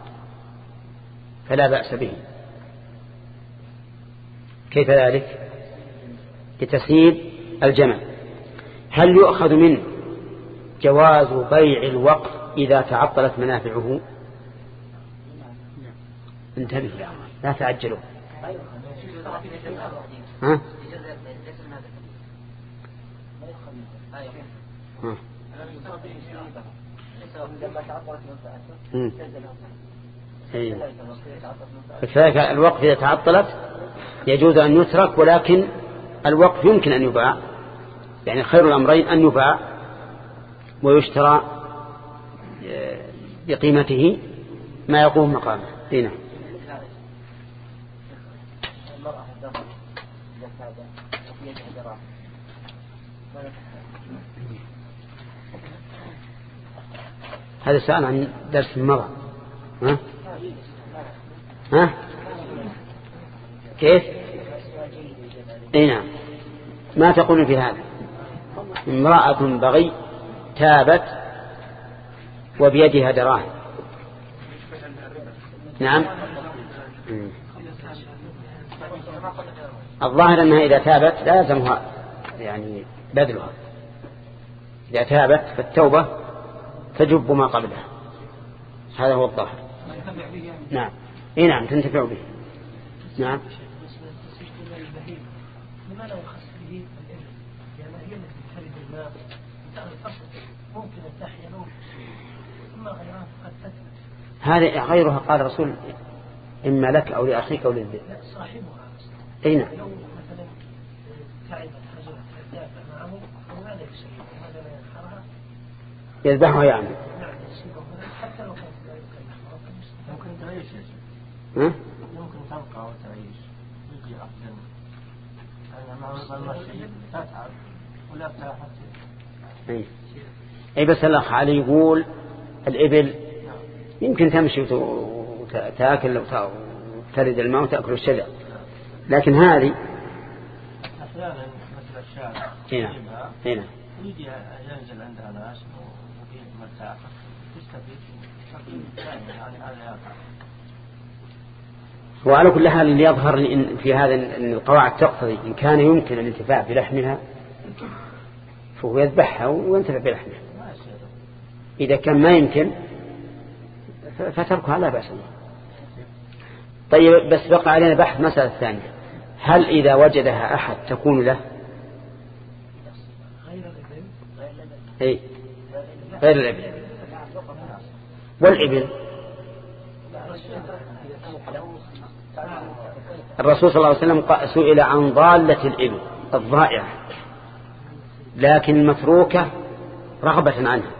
فلا بأس به. كيف ذلك؟ لتسييب الجمل. هل يؤخذ منه جواز بيع الوقت إذا تعطلت منافعه؟ انتبه لا تعجلوا. ها؟ ها. فكذلك الوقف إذا تعطلت يجوز أن يترك، ولكن الوقف يمكن أن يباع، يعني خير الأمرين أن يباع ويشترى بقيمته ما يقوم مقامه. هنا هذا سؤال عن درس المرأة. ها؟ ها؟ كيف؟ اي نعم. ما تقول في هذا؟ امرأة بغي تابت وبيدها دراهم. نعم. الظاهر أنها إذا تابت لازمها يعني بذلها. إذا تابت فالتوبة تجب ما قبلها. هذا هو الظاهر. نعم. اي نعم تنتفع به. نعم. لماذا يخص به الإبل؟ يعني هي التي تفرد الماء ممكن التحية نوم ثم غيرها قد تثبت. هذا غيرها قال الرسول إما لك أو لأخيك أو للذئب. صاحبها. أي نعم. لو مثلا تعبت رجل تدافع معه وماذا يسوي؟ ماذا لا ينحرها؟ يذبحها يعني. نعم يسيبه حتى لو كانت لا يمكن ممكن تعيش. ها؟ ممكن تبقى وتعيش. يجي أفضل. أنا ما المشي تتعب ولا تلاحظ. أي. أي بس الأخ علي يقول الإبل يمكن تمشي وتأكل وترد الماء وتأكل الشجر، لكن هذه أحيانا مثل الشارع هنا هنا يجي ينزل عندها ناس وفيه مرتاح تستفيد يعني هذا يقع. وعلى كل حال اللي يظهر إن في هذا أن القواعد تقتضي إن كان يمكن الانتفاع بلحمها فهو يذبحها وينتفع بلحمها. إذا كان ما يمكن فتركها لا بأس. طيب بس بقى علينا بحث مسألة ثانية، هل إذا وجدها أحد تكون له؟ أي غير الإبل. والإبل الرسول صلى الله عليه وسلم سئل عن ضالة الإبل الضائعة لكن المتروكة رغبة عنها،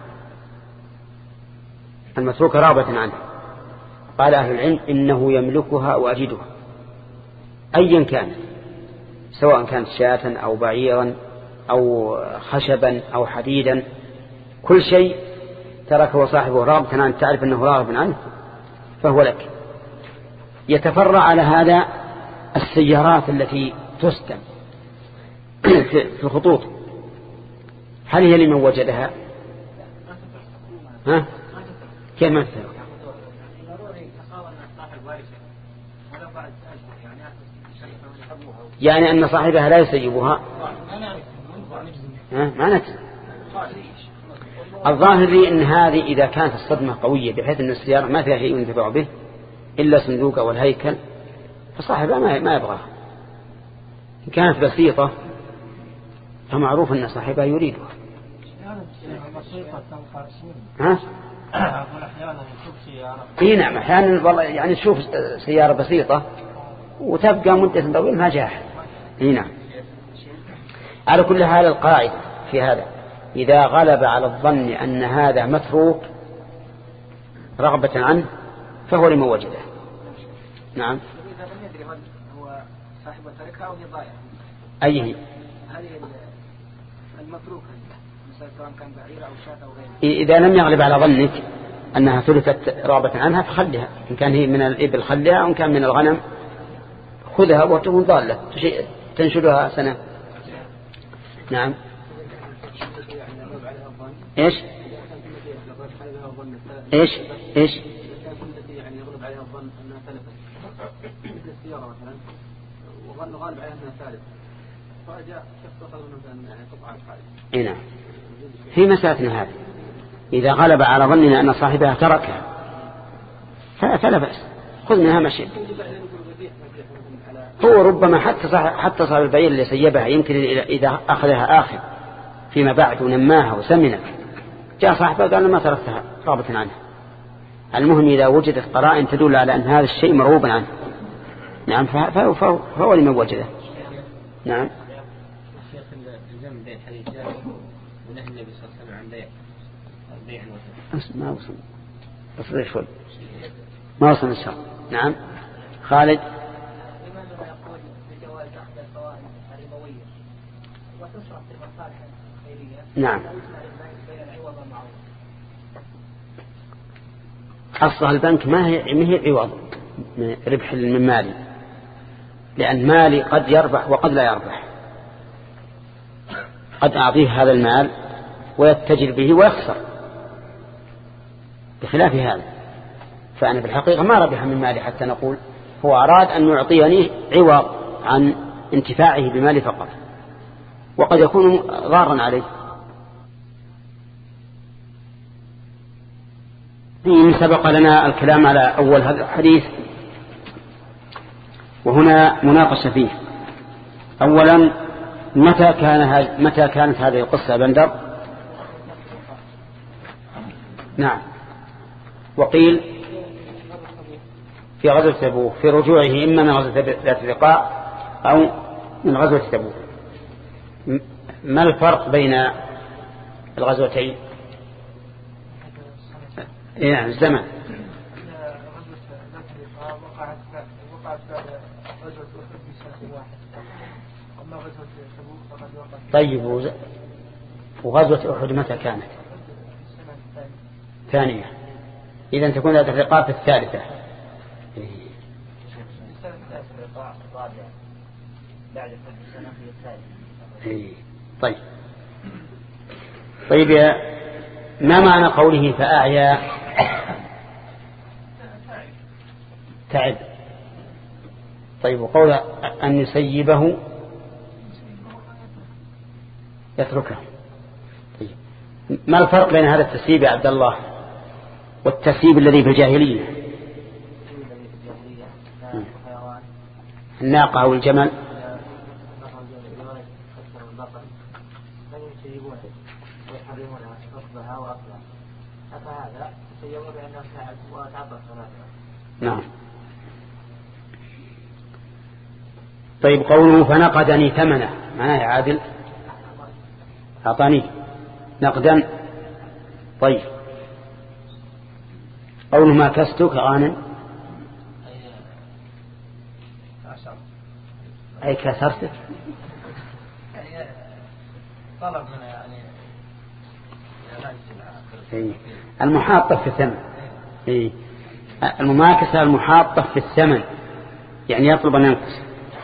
المتروكة رغبة عنها. قال أهل العلم إنه يملكها وأجدها أيا كان، سواء كانت شاة أو بعيرا أو خشبا أو حديدا، كل شيء تركه صاحبه رغبة عنه تعرف أنه راغب عنه فهو لك. يتفرع على هذا السيارات التي تستم في الخطوط، هل هي لمن وجدها؟ ها؟ كيف ما تفرع؟ يعني أن صاحبها لا يسيبها. ما نتن. الظاهر لي أن هذه إذا كانت الصدمة قوية بحيث أن السيارة ما فيها شيء ينتفع به إلا صندوق أو الهيكل فصاحبها ما يبغاها. إن كانت بسيطة فمعروف أن صاحبها يريدها. ها؟ إيه نعم أحيانا والله يعني تشوف سيارة بسيطة وتبقى مدة طويلة ما جاء. إيه نعم. على كل حال القاعدة في هذا إذا غلب على الظن أن هذا متروك رغبة عنه فهو لمن وجده. نعم. إذا لم يدري هل هو صاحب تركها أو هي ضائعة. أي هي؟ هذه المتروكة مثلا سواء كان بعير أو شاة أو غيره. إذا لم يغلب على ظنك أنها ثلثت رغبة عنها فخلها، إن كان هي من الإبل خلها، وإن كان من الغنم خذها وتكون ضالة تنشدها سنة. نعم. إيش إيش إيش يعني يغلب عليها الظن أنها ثالثة مثل السيارة مثلا وظن غالب عليها أنها ثالثة فجاء شخص أخذ مثلا يعني قطعة خالصة. نعم. في مسألة هذه إذا غلب على ظننا أن صاحبها تركها فلا بأس، خذ منها مشي. هو ربما حتى صاحب حتى صاحب البعير اللي سيبها يمكن إذا أخذها آخر فيما بعد ونماها وسمنت جاء صاحبها قال ما تركتها رغبة عنها. المهم إذا وجدت قرائن تدل على أن هذا الشيء مرغوب عنه. نعم. فهو, فهو, فهو لمن وجده. نعم. الشيخ الجمع بين حديث جابر ونهي النبي صلى الله عليه وسلم عن بيع البيع والثمن. ما وصل أصل شوي ما وصل الشر. نعم. خالد. لماذا يقول بجواز أخذ الفوائد الربوية وتصرف في المصالح الخيرية؟ نعم. أصل البنك ما هي ما هي عوض ربح من مالي، لأن مالي قد يربح وقد لا يربح. قد أعطيه هذا المال ويتجر به ويخسر بخلاف هذا. فأنا في الحقيقة ما ربح من مالي حتى نقول هو أراد أن يعطيني عوض عن انتفاعه بمالي فقط، وقد يكون ضارا عليه. سبق لنا الكلام على أول هذا الحديث وهنا مناقشة فيه. أولا متى كان متى كانت هذه القصة بندر؟ نعم. وقيل في غزوة تبوك في رجوعه إما من غزوة ذات الرقاع أو من غزوة تبوك. ما الفرق بين الغزوتين؟ إيه الزمن. طيب وغزوة أحد متى كانت؟ ثانية. إذن تكون ذات الرقاع في الثالثة. طيب طيب يا ما معنى قوله فأعيا تعب؟ طيب وقول أن يسيبه يتركه. طيب ما الفرق بين هذا التسييب يا عبد الله والتسييب الذي في الجاهلية؟ الناقة أو الجمل نعم. طيب قوله فنقدني ثمنه معناه يا عادل أعطاني نقدا. طيب قوله ما كستك غانم أي كسرتك طلب منه يعني المحاطة في الثمن. إيه. المماكسة المحاطة في الثمن يعني يطلب أن ينقص.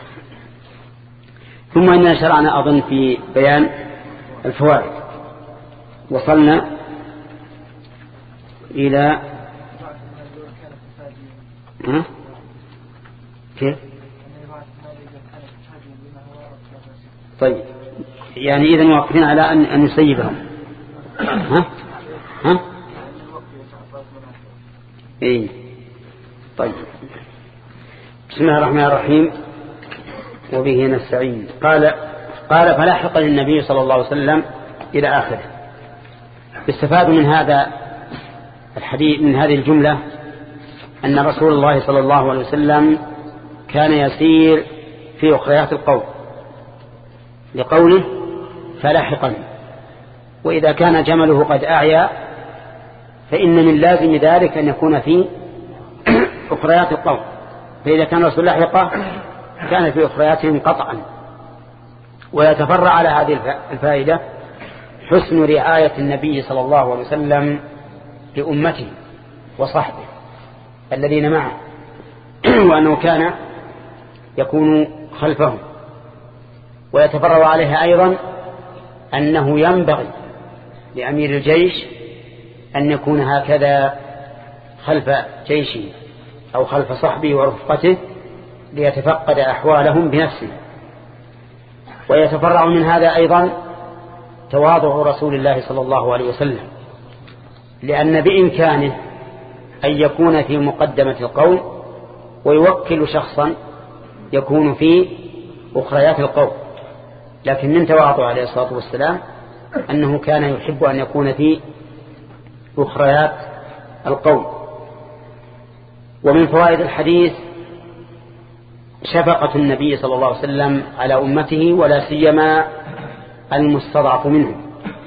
ثم إننا شرعنا أظن في بيان الفوائد وصلنا إلى ها؟ كيف؟ طيب يعني إذن واقفين على أن أن يسيبهم. ها؟ ها؟ إيه. طيب بسم الله الرحمن الرحيم وبه نستعين. قال قال فلاحق للنبي صلى الله عليه وسلم إلى آخره. استفاد من هذا الحديث من هذه الجملة أن رسول الله صلى الله عليه وسلم كان يسير في أخريات القوم لقوله فلاحقا. وإذا كان جمله قد أعيا فإن من لازم ذلك أن يكون في أخريات القوم فإذا كان الرسول لاحقة كان في أخرياتهم قطعا. ويتفرع على هذه الفائدة حسن رعاية النبي صلى الله عليه وسلم لأمته وصحبه الذين معه، وأنه كان يكون خلفهم. ويتفرع عليها أيضا أنه ينبغي لأمير الجيش أن يكون هكذا خلف جيشه أو خلف صحبه ورفقته ليتفقد أحوالهم بنفسه. ويتفرع من هذا أيضا تواضع رسول الله صلى الله عليه وسلم، لأن بإمكانه أن يكون في مقدمة القوم ويوكل شخصا يكون في أخريات القوم، لكن من تواضع عليه الصلاة والسلام أنه كان يحب أن يكون في أخريات القوم. ومن فوائد الحديث شفقة النبي صلى الله عليه وسلم على أمته ولا سيما المستضعف منهم،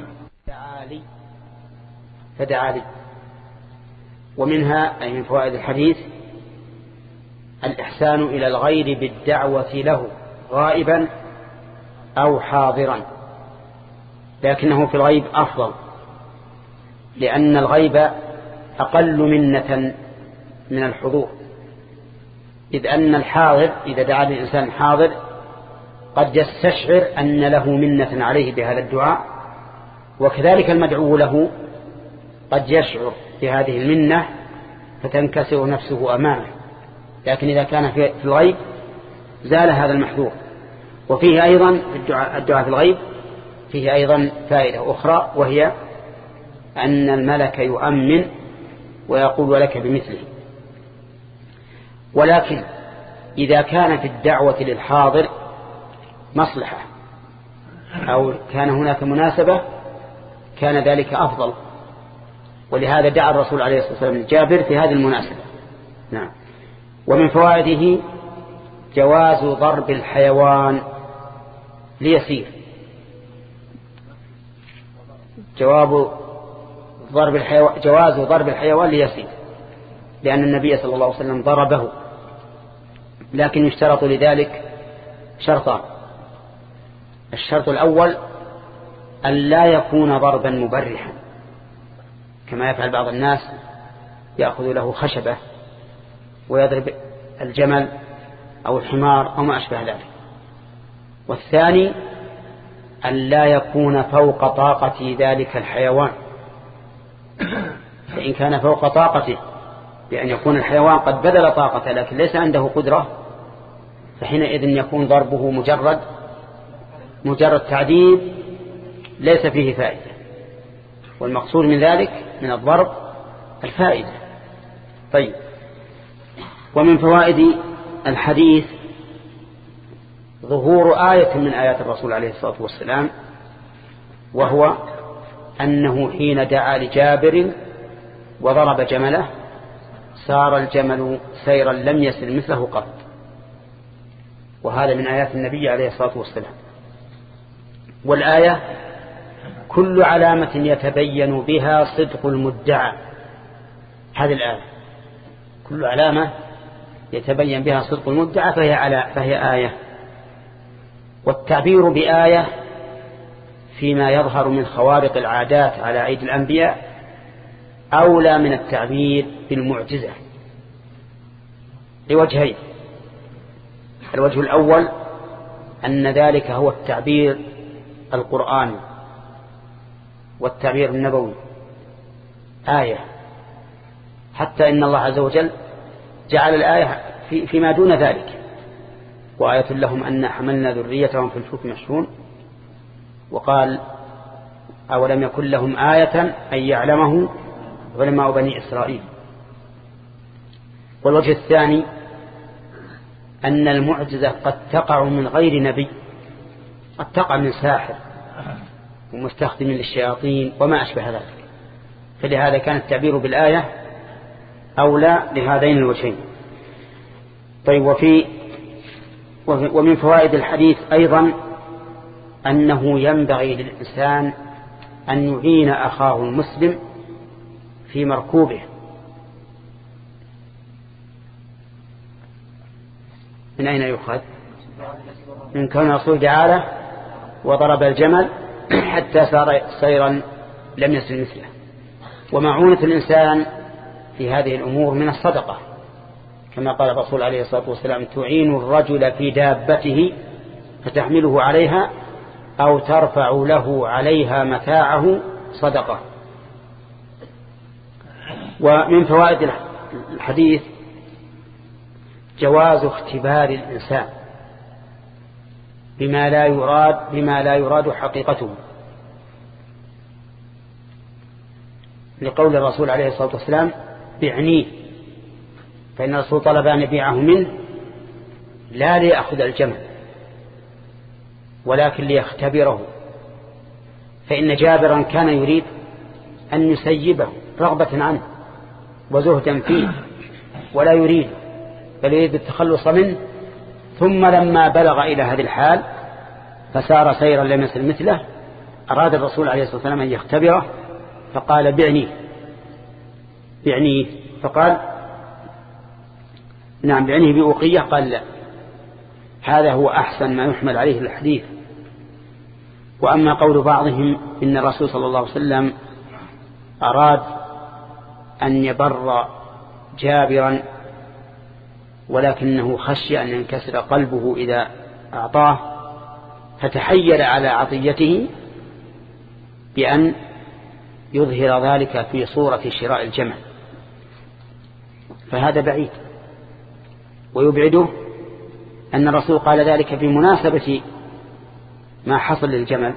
فدعا لي. ومنها أي من فوائد الحديث الإحسان إلى الغير بالدعوة له غائبا أو حاضرا، لكنه في الغيب أفضل، لأن الغيب أقل منة من الحضور، إذ أن الحاضر إذا دعا الإنسان حاضر قد يستشعر أن له منة عليه بهذا الدعاء، وكذلك المدعو له قد يشعر بهذه المنة فتنكسر نفسه أمامه. لكن إذا كان في الغيب زال هذا المحذور. وفيه أيضا الدعاء, الدعاء في الغيب فيه أيضا فائدة أخرى، وهي أن الملك يؤمن ويقول لك بمثله. ولكن إذا كان في الدعوة للحاضر مصلحة أو كان هناك مناسبة كان ذلك أفضل، ولهذا دعا الرسول عليه الصلاة والسلام جابر في هذه المناسبة. نعم. ومن فوائده جواز ضرب الحيوان ليسير، جواب ضرب الحيوان جواز ضرب الحيوان ليسير، لأن النبي صلى الله عليه وسلم ضربه، لكن يشترط لذلك شرطان. الشرط الأول أن لا يكون ضربا مبرحا كما يفعل بعض الناس، يأخذ له خشبة ويضرب الجمل أو الحمار أو ما أشبه ذلك. والثاني أن لا يكون فوق طاقة ذلك الحيوان، فإن كان فوق طاقته بأن يكون الحيوان قد بذل طاقته لكن ليس عنده قدرة، فحينئذ يكون ضربه مجرد مجرد تعذيب ليس فيه فائدة، والمقصود من ذلك من الضرب الفائدة. طيب. ومن فوائد الحديث ظهور آية من آيات الرسول عليه الصلاة والسلام، وهو أنه حين دعا لجابر وضرب جمله سار الجمل سيرا لم يسر مثله قط، وهذا من آيات النبي عليه الصلاة والسلام. والآية كل علامة يتبين بها صدق المدعى، هذه الآية كل علامة يتبين بها صدق المدعى فهي, على فهي آية. والتعبير بآية فيما يظهر من خوارق العادات على أيدي الأنبياء أولى من التعبير بالمعجزة لوجهين. الوجه الأول أن ذلك هو التعبير القرآني والتعبير النبوي آية، حتى إن الله عز وجل جعل الآية في فيما دون ذلك، وآية لهم أن حملنا ذريتهم في الفلك مشحون، وقال أولم يكن لهم آية أن يعلمه علماء بني إسرائيل. والوجه الثاني أن المعجزة قد تقع من غير نبي، قد تقع من ساحر ومستخدم للشياطين وما أشبه ذلك، فلهذا كان التعبير بالآية أولى لهذين الوجهين. طيب. وفي ومن فوائد الحديث أيضا أنه ينبغي للإنسان أن يعين أخاه المسلم في مركوبه، من أين يؤخذ؟ من كون الرسول تعالى وضرب الجمل حتى صار سيرا لم يسل مثله. ومعونة الإنسان في هذه الأمور من الصدقة، كما قال الرسول عليه الصلاة والسلام: تعين الرجل في دابته فتحمله عليها أو ترفع له عليها متاعه صدقة. ومن فوائد الحديث جواز اختبار الإنسان بما لا يراد بما لا يراد حقيقته، لقول الرسول عليه الصلاة والسلام: بعنيه، فإن الرسول طلب أن يبيعه منه لا ليأخذ الجمل ولكن ليختبره، فإن جابرا كان يريد أن يسيبه رغبة عنه وزهدا فيه ولا يريد، بل يريد التخلص منه. ثم لما بلغ إلى هذه الحال فسار سيرا لم يسل مثله، أراد الرسول عليه الصلاة والسلام أن يختبره فقال: بعني بعني فقال: نعم بعني بأوقية. قال: لا، هذا هو أحسن ما يحمل عليه الحديث. وأما قول بعضهم إن الرسول صلى الله عليه وسلم أراد أن يبر جابرا ولكنه خشي أن ينكسر قلبه إذا أعطاه فتحيل على عطيته بأن يظهر ذلك في صورة شراء الجمل، فهذا بعيد. ويبعده أن الرسول قال ذلك بمناسبة ما حصل للجمل،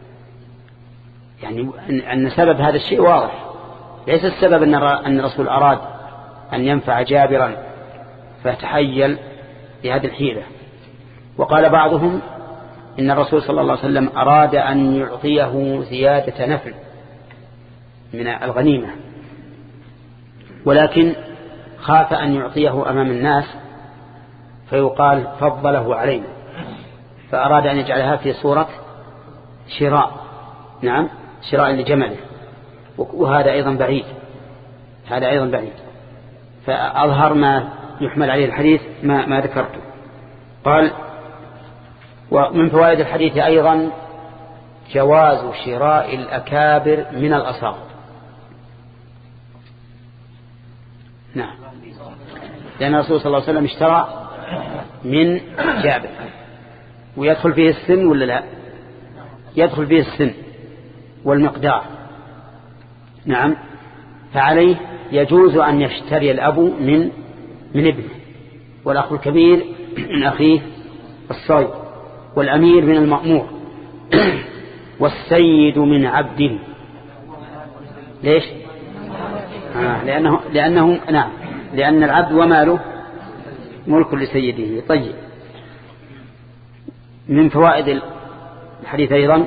يعني أن سبب هذا الشيء واضح، ليس السبب أن الرسول أراد أن ينفع جابرا فتحيل بهذه الحيلة. وقال بعضهم إن الرسول صلى الله عليه وسلم أراد أن يعطيه زيادة نفل من الغنيمة، ولكن خاف أن يعطيه أمام الناس فيقال فضله علينا، فأراد أن يجعلها في صورة شراء، نعم شراء لجمله، وهذا أيضا بعيد، هذا أيضا بعيد. فأظهر ما يحمل عليه الحديث ما, ما ذكرته. قال: ومن فوائد الحديث أيضا جواز شراء الأكابر من الأصاغر. نعم، لأن الرسول صلى الله عليه وسلم اشترى من جابر، ويدخل فيه السن ولا لا؟ يدخل فيه السن والمقدار، نعم. فعليه يجوز أن يشتري الأب من من ابنه، والأخ الكبير من أخيه الصغير، والأمير من المأمور، والسيد من عبده. ليش؟ آه لأنه لأنه نعم لأن العبد وماله ملك لسيده. طيب، من فوائد الحديث أيضا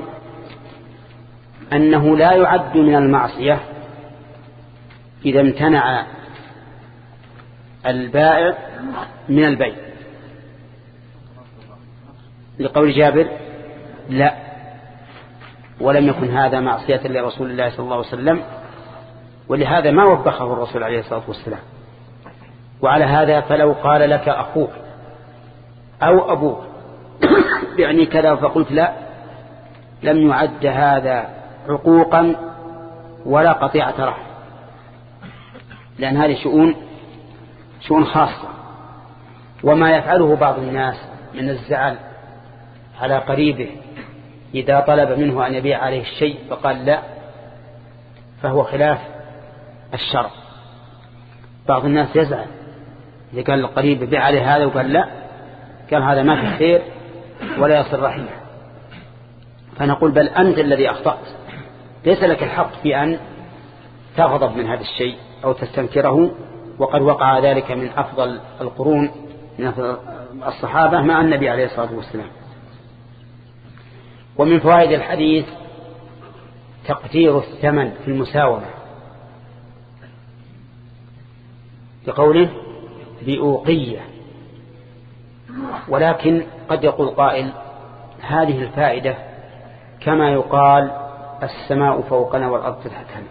أنه لا يعد من المعصية إذا امتنع البائع من البيع، لقول جابر: لا، ولم يكن هذا معصية لرسول الله صلى الله عليه وسلم، ولهذا ما وبخه الرسول عليه الصلاة والسلام. وعلى هذا فلو قال لك أخوك أو أبوك يعني كذا فقلت لا، لم يعد هذا عقوقا ولا قطيعة رحم، لأن هذه شؤون شؤون خاصة. وما يفعله بعض الناس من الزعل على قريبه إذا طلب منه أن يبيع عليه الشيء فقال لا، فهو خلاف الشرع. بعض الناس يزعل إذا قال القريب بيع عليه هذا وقال لا، قال هذا ما في خير ولا يصل رحمه. فنقول بل أنت الذي أخطأت، ليس لك الحق في أن تغضب من هذا الشيء أو تستنكره، وقد وقع ذلك من أفضل القرون من أفضل الصحابة مع النبي عليه الصلاة والسلام. ومن فوائد الحديث تقدير الثمن في المساومة، بقوله بأوقية. ولكن قد يقول قائل هذه الفائدة كما يقال السماء فوقنا والأرض تحتنا،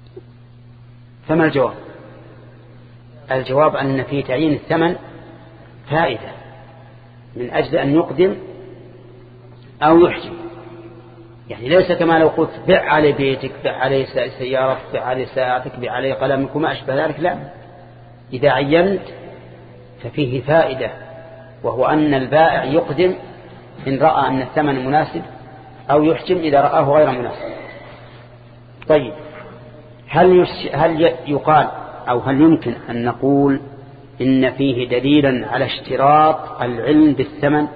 فما الجواب؟ الجواب أن في تعيين الثمن فائدة من أجل أن يقدم أو يحجم. يعني ليس كما لو قلت بع علي بيتك، بع علي سيارتك، بع علي ساعتك، بع علي قلمك وما أشبه ذلك. لا، إذا عينت ففيه فائدة، وهو أن البائع يقدم إن رأى أن الثمن مناسب، أو يحجم إذا رآه غير مناسب. طيب، هل هل يقال أو هل يمكن أن نقول إن فيه دليلا على اشتراط العلم بالثمن؟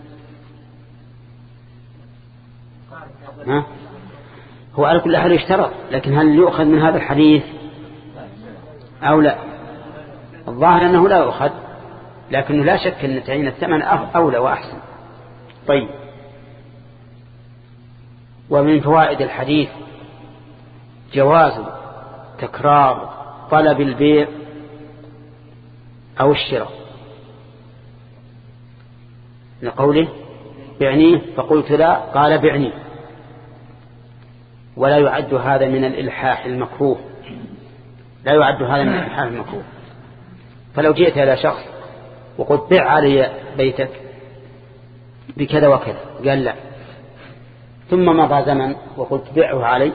ها؟ هو على كل حال يشترط، لكن هل يؤخذ من هذا الحديث أو لا؟ الظاهر أنه لا يؤخذ، لكنه لا شك أن تعيين الثمن أولى وأحسن. طيب، ومن فوائد الحديث جواز تكرار طلب البيع أو الشراء، لقوله بعنيه فقلت لا، قال بعني، ولا يعد هذا من الإلحاح المكروه، لا يعد هذا من الإلحاح المكروه. فلو جئت إلى شخص وقلت بع علي بيتك بكذا وكذا، قال لا، ثم مضى زمن وقلت بعه علي،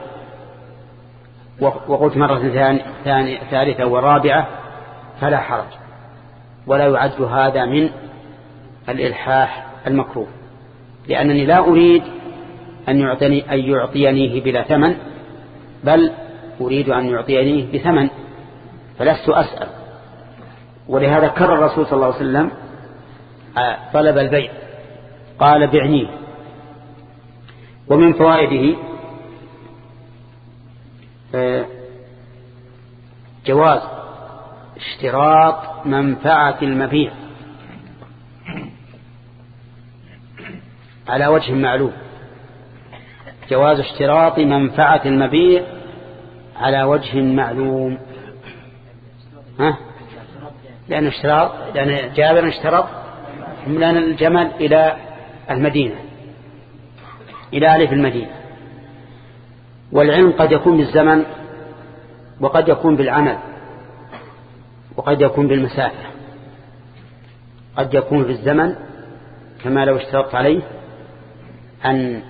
وقلت مرة ثانية ثالثة ورابعة، فلا حرج، ولا يعد هذا من الإلحاح المكروه، لأنني لا أريد أن يعطيني أن يعطينيه بلا ثمن، بل أريد أن يعطينيه بثمن، فلست أسأل. ولهذا كرر الرسول صلى الله عليه وسلم طلب البيع، قال بعنيه. ومن فوائده جواز اشتراط منفعة المبيع على وجه معلوم، جواز اشتراط منفعة المبيع على وجه معلوم. ها؟ لأن اشتراط لأن جابر اشترط حملان الجمل إلى المدينة، إلى ألف المدينة. والعلم قد يكون بالزمن، وقد يكون بالعمل، وقد يكون بالمسافة. قد يكون بالزمن كما لو اشترطت عليه أن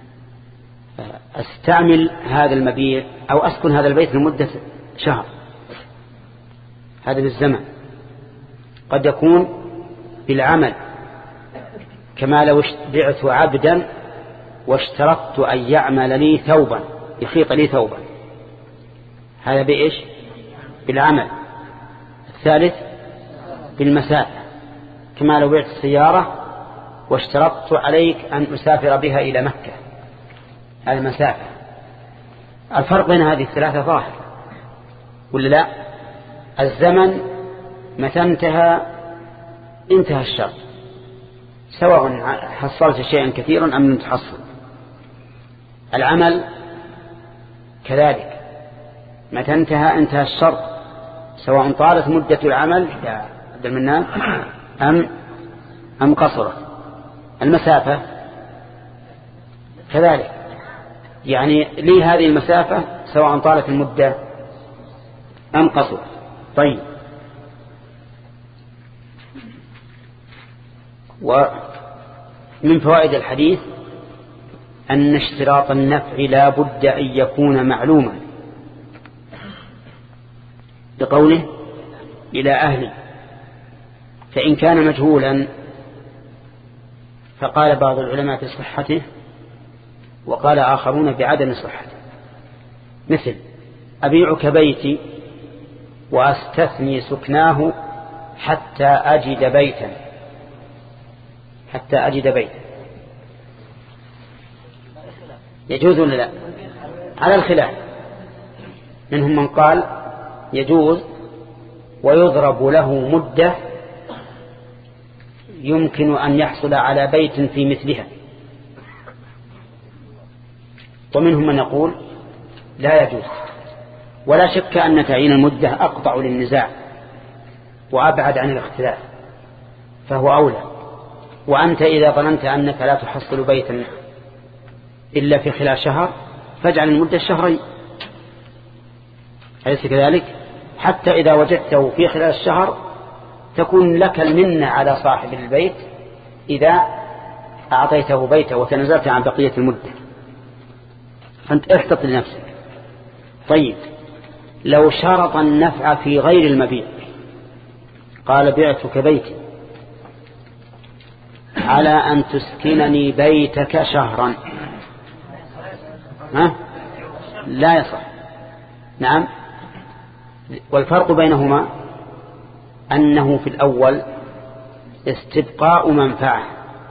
أستعمل هذا المبيع أو أسكن هذا البيت لمدة شهر، هذا بالزمن. قد يكون بالعمل كما لو بعت عبدا واشترطت أن يعمل لي ثوبا، يخيط لي ثوبا، هذا بإيش؟ بالعمل. الثالث بالمسافة، كما لو بعت السيارة واشترطت عليك أن أسافر بها إلى مكة، هذه المسافة. الفرق بين هذه الثلاثة ظاهر ولا لا؟ الزمن متى انتهى انتهى الشرط، سواء حصلت شيئا كثيرا أم لم تحصل. العمل كذلك متى انتهى انتهى الشرط، سواء طالت مدة العمل يا عبد المنان أم أم قصرت. المسافة كذلك، يعني لي هذه المسافة سواء طالت المدة أم قصرت. طيب، ومن فوائد الحديث أن اشتراط النفع لا بد أن يكون معلوما، بقوله إلى أهلي، فإن كان مجهولا فقال بعض العلماء في صحته، وقال آخرون بعدم صحته. مثل أبيعك بيتي وأستثني سكناه حتى أجد بيتا، حتى أجد بيتا، يجوز ولا لا؟ على الخلاف، منهم من قال يجوز ويضرب له مدة يمكن أن يحصل على بيت في مثلها، ومنهم من يقول لا يجوز. ولا شك أن تعيين المدة أقطع للنزاع وأبعد عن الاختلاف، فهو أولى. وأنت إذا ظننت أنك لا تحصل بيتا إلا في خلال شهر فاجعل المدة شهرين، أليس كذلك؟ حتى إذا وجدته في خلال الشهر تكون لك المنة على صاحب البيت إذا أعطيته بيته وتنزلت عن بقية المدة، فأنت احتط لنفسك. طيب لو شرط النفع في غير المبيع، قال بعتك بيتي على أن تسكنني بيتك شهرا، ها؟ لا يصح. نعم. والفرق بينهما أنه في الأول استبقاء منفعة،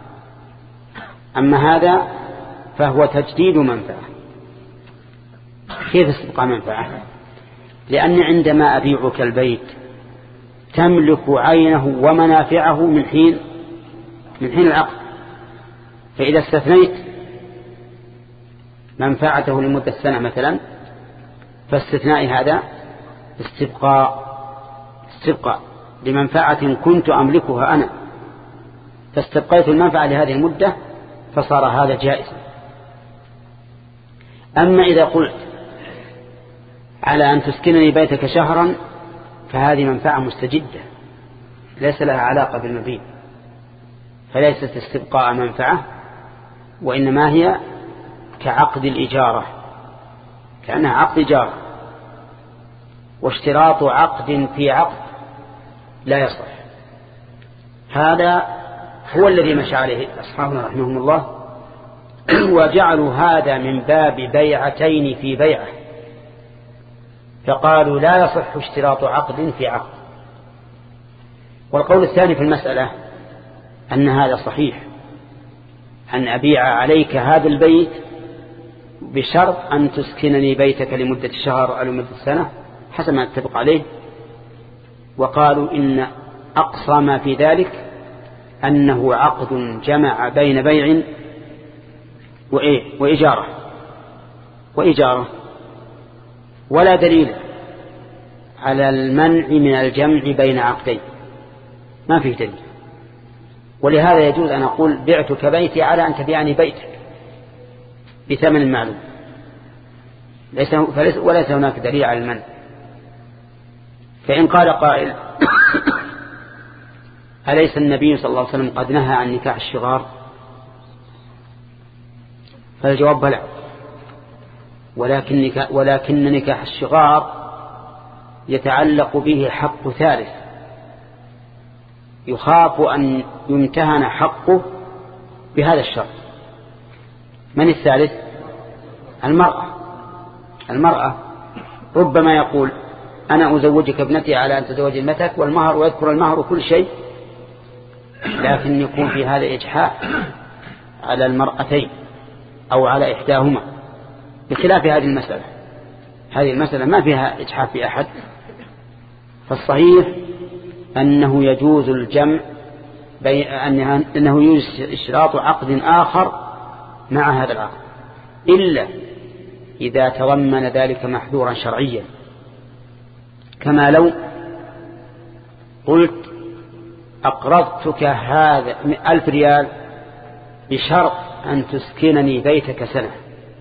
أما هذا فهو تجديد منفعة. كيف استبقاء منفعة؟ لأن عندما أبيعك البيت تملك عينه ومنافعه من حين من حين العقد، فإذا استثنيت منفعته لمدة سنة مثلا، فاستثناء هذا استبقاء استبقاء لمنفعة كنت أملكها أنا، فاستبقيت المنفعة لهذه المدة فصار هذا جائزا. أما إذا قلت على أن تسكنني بيتك شهرا فهذه منفعة مستجدة ليس لها علاقة بالمبيع، فليست استبقاء منفعة، وإنما هي كعقد الإجارة، كأنها عقد إجارة، واشتراط عقد في عقد لا يصح. هذا هو الذي مشى عليه أصحابنا رحمهم الله، وجعلوا هذا من باب بيعتين في بيعة، فقالوا لا يصح اشتراط عقد في عقد. والقول الثاني في المسألة أن هذا صحيح، أن أبيع عليك هذا البيت بشرط أن تسكنني بيتك لمدة شهر أو لمدة سنة حسب ما اتفق عليه. وقالوا إن أقصى ما في ذلك أنه عقد جمع بين بيع وإيه وإجارة وإجارة ولا دليل على المنع من الجمع بين عقدين، ما فيه دليل. ولهذا يجوز أن أقول بعتك بيتي على أن تبيعني بيتك بثمن معلوم، ليس وليس هناك دليل على المنع. فإن قال قائل أليس النبي صلى الله عليه وسلم قد نهى عن نكاح الشغار؟ فالجواب بلى، ولكن نكاح, ولكن نكاح الشغار يتعلق به حق ثالث، يخاف أن يمتهن حقه بهذا الشرط. من الثالث؟ المرأة. المرأة ربما يقول أنا أزوجك ابنتي على أن تزوج ابنتك والمهر، ويذكر المهر وكل شيء، لكن يكون في هذا إجحاء على المرأتين أو على إحداهما، بخلاف هذه المسألة. هذه المسألة ما فيها إجحاء في أحد، فالصحيح أنه يجوز الجمع بين أنه يجوز اشتراط عقد آخر مع هذا العقد، إلا إذا تضمن ذلك محذورا شرعيا، كما لو قلت أقرضتك هذا ألف ريال بشرط أن تسكنني بيتك سنة،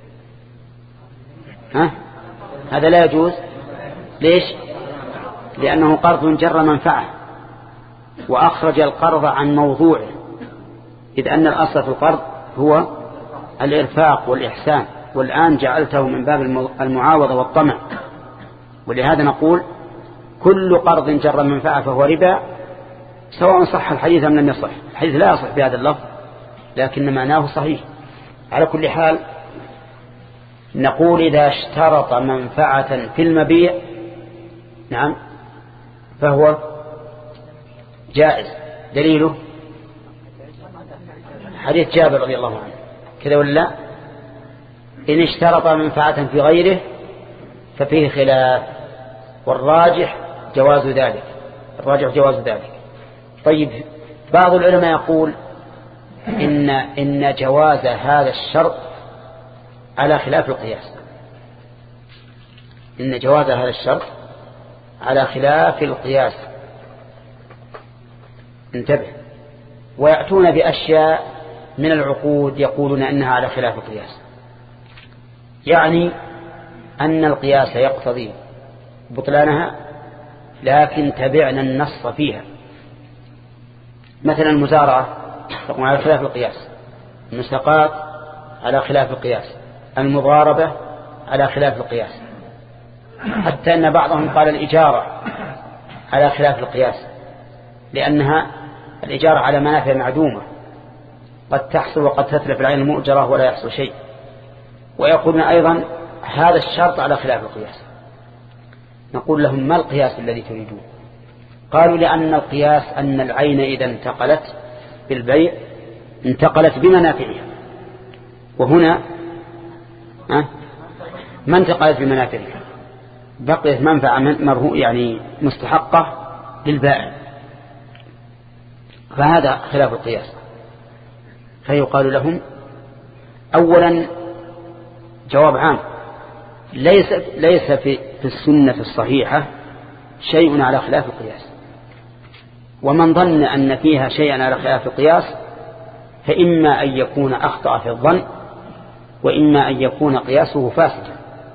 ها؟ هذا لا يجوز. ليش؟ لأنه قرض جر منفعة وأخرج القرض عن موضوعه، إذ أن الأصل في القرض هو الإرفاق والإحسان، والآن جعلته من باب المعاوضة والطمع. ولهذا نقول كل قرض جر منفعة فهو ربا، سواء صح الحديث أم لم يصح. الحديث لا يصح بهذا اللفظ لكن معناه صحيح. على كل حال نقول إذا اشترط منفعة في المبيع نعم فهو جائز. دليله حديث جابر رضي الله عنه كذا ولا؟ إن اشترط منفعة في غيره ففيه خلاف، والراجح جواز ذلك، الراجح جواز ذلك. طيب بعض العلماء يقول إن, إن جواز هذا الشرط على خلاف القياس، إن جواز هذا الشرط على خلاف القياس. انتبه، ويأتون بأشياء من العقود يقولون أنها على خلاف القياس، يعني أن القياس يقتضي بطلانها لكن تبعنا النص فيها، مثلا المزارعة تقوم على خلاف القياس، المساقات على خلاف القياس، المضاربة على خلاف القياس، حتى أن بعضهم قال الإجارة على خلاف القياس، لأنها الإجارة على منافع معدومة قد تحصل وقد تتلف العين المؤجرة ولا يحصل شيء. ويقولون أيضا هذا الشرط على خلاف القياس. نقول لهم ما القياس الذي تريدون؟ قالوا لأن القياس أن العين إذا انتقلت بالبيع انتقلت بمنافعها، وهنا ما انتقلت بمنافعها، بقيت منفعة مرهو يعني مستحقة للبائع، فهذا خلاف القياس. فيقال لهم أولا جواب عام، ليس ليس في في السنة الصحيحة شيء على خلاف القياس، ومن ظن أن فيها شيئا على خلاف القياس فإما أن يكون أخطأ في الظن، وإما أن يكون قياسه فاسدا.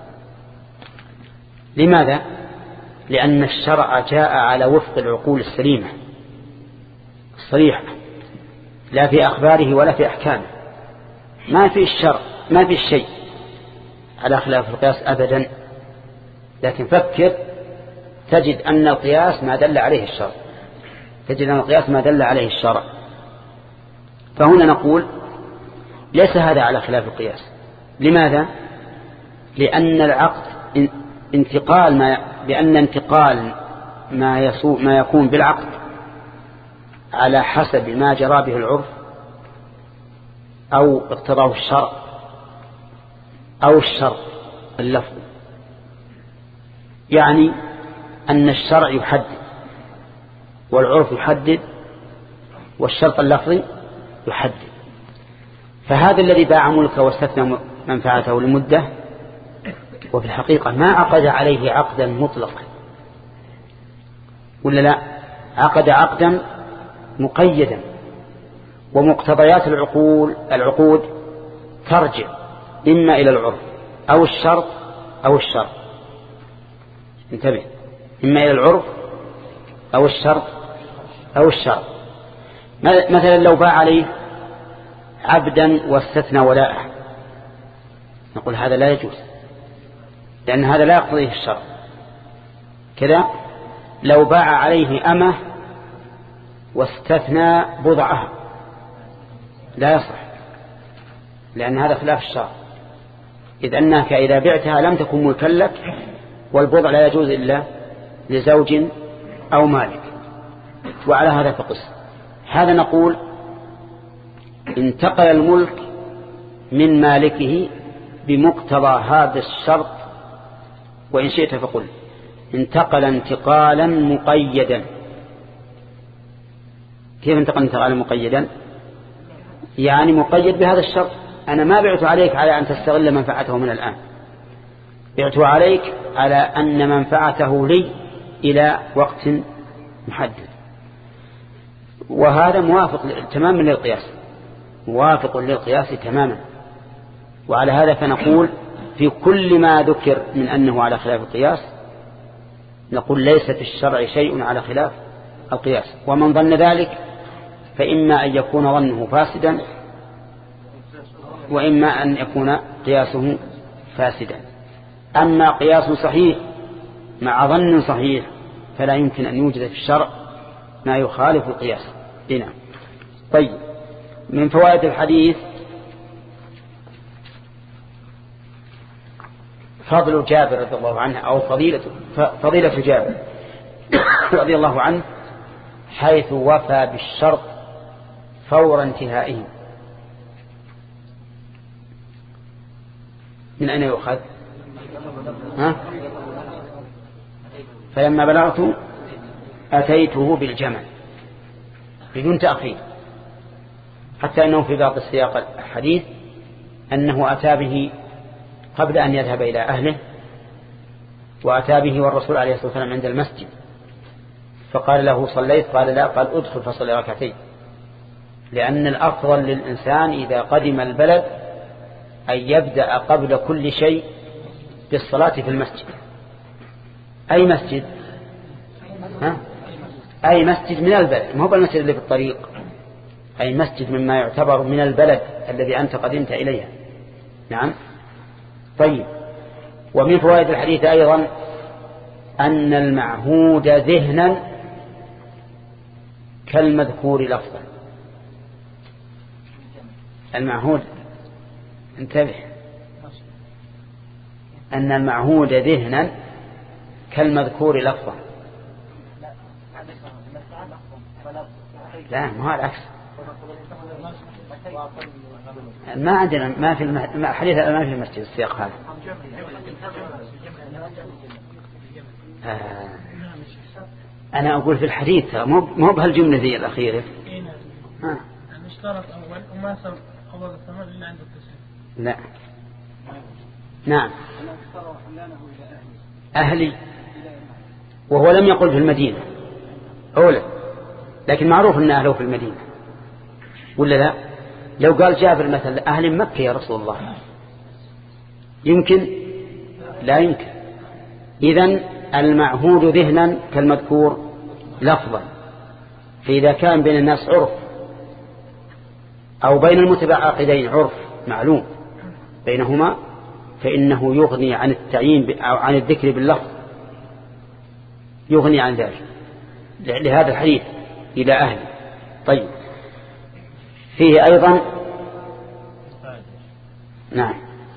لماذا؟ لأن الشرع جاء على وفق العقول السليمة الصريحة، لا في أخباره ولا في أحكامه. ما في الشرع ما في الشيء على خلاف القياس أبدا، لكن فكر تجد أن القياس ما دل عليه الشرع، تجد أن القياس ما دل عليه الشرع. فهنا نقول ليس هذا على خلاف القياس. لماذا؟ لأن العقد انتقال ما بأن انتقال ما يسوء ما يكون بالعقد على حسب ما جرى به العرف أو اقتضاه الشرع أو الشرط اللفظي، يعني أن الشرع يحدد والعرف يحدد والشرط اللفظي يحدد. فهذا الذي باع ملكه واستثنى منفعته لمدة وفي الحقيقة ما عقد عليه عقدا مطلقا، ولا لا؟ عقد عقدا مقيدا، ومقتضيات العقول العقود ترجع إما إلى العرف أو الشرط أو الشرط. انتبه، إما إلى العرف أو الشرط أو الشرط. مثلا لو باع عليه عبدا واستثنى ولاءه نقول هذا لا يجوز، لأن هذا لا يقتضيه الشرع. كذا لو باع عليه أمه واستثنى بضعها لا يصح، لأن هذا خلاف الشرع، إذ أنك إذا بعتها لم تكن ملكا لك، والبضع لا يجوز إلا لزوج أو مالك. وعلى هذا فقس. هذا نقول انتقل الملك من مالكه بمقتضى هذا الشرط، وإن شئت فقل انتقل انتقالا مقيدا. كيف انتقل انتقالا مقيدا؟ يعني مقيد بهذا الشرط، أنا ما بعت عليك على أن تستغل منفعته من الآن، بعت عليك على أن منفعته لي إلى وقت محدد. وهذا موافق تماما للقياس، موافق للقياس تماما. وعلى هذا فنقول في كل ما ذكر من أنه على خلاف القياس نقول ليس في الشرع شيء على خلاف القياس. ومن ظن ذلك فإما أن يكون ظنه فاسدا، وإما أن يكون قياسه فاسدا. أما قياس صحيح مع ظن صحيح فلا يمكن أن يوجد في الشرع ما يخالف القياس. هنا طيب، من فوائد الحديث فضل جابر رضي الله عنه، أو فضيلة فضيلة جابر رضي الله عنه، حيث وفى بالشرط فور انتهائه. من أين يؤخذ؟ ها؟ فلما بلغت أتيته بالجمل بدون تأخير، حتى أنه في بعض السياق الحديث أنه أتى به قبل أن يذهب إلى أهله، وأتى به والرسول عليه الصلاة والسلام عند المسجد، فقال له صليت؟ قال لا. قال ادخل فصلي ركعتين، لأن الأفضل للإنسان إذا قدم البلد أن يبدأ قبل كل شيء بالصلاة في المسجد. أي مسجد؟ ها؟ أي مسجد من البلد، ما هو بالمسجد اللي في الطريق، أي مسجد مما يعتبر من البلد الذي أنت قدمت إليها. نعم. طيب. ومن فوائد الحديث أيضا أن المعهود ذهنا كالمذكور لفظا. المعهود انتبه أن المعهود ذهنا كالمذكور لفظا. لا ما هو العكس. ما عندنا ما في الم... حديث ما في المسجد السياق هذا. آه. أنا أقول في الحديث مو مو بهالجملة ذي الأخيرة. ها. اشترط أول وما سبق قبض الثمن إلا عند التسليم. لا. نعم. أهلي وهو لم يقل في المدينة أولا، لكن معروف أن أهله في المدينة ولا لا؟ لو قال جابر مثلا أهل مكة يا رسول الله يمكن؟ لا يمكن. إذن المعهود ذهنا كالمذكور لفظا. فإذا كان بين الناس عرف أو بين المتباعدين عرف معلوم بينهما فإنه يغني عن التعيين أو عن الذكر باللفظ، يغني عن ذلك لهذا الحديث إلى أهل. طيب. فيه أيضا نعم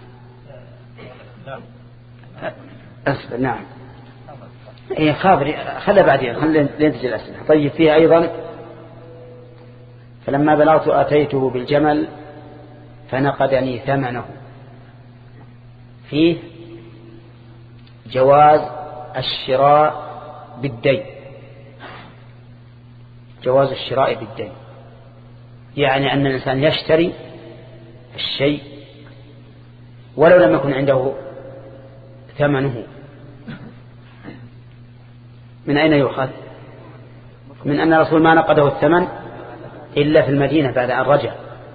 أسفل نعم إيه خابري خلى بعدين خلى لينتج الأسئلة. طيب. فيه أيضا فلما بلغت آتيته بالجمل فنقدني ثمنه. فيه جواز الشراء بالدين، جواز الشراء بالدين يعني أن الإنسان يشتري الشيء ولو لم يكن عنده ثمنه. من أين يؤخذ؟ من أن الرسول ما نقده الثمن إلا في المدينة بعد أن رجع،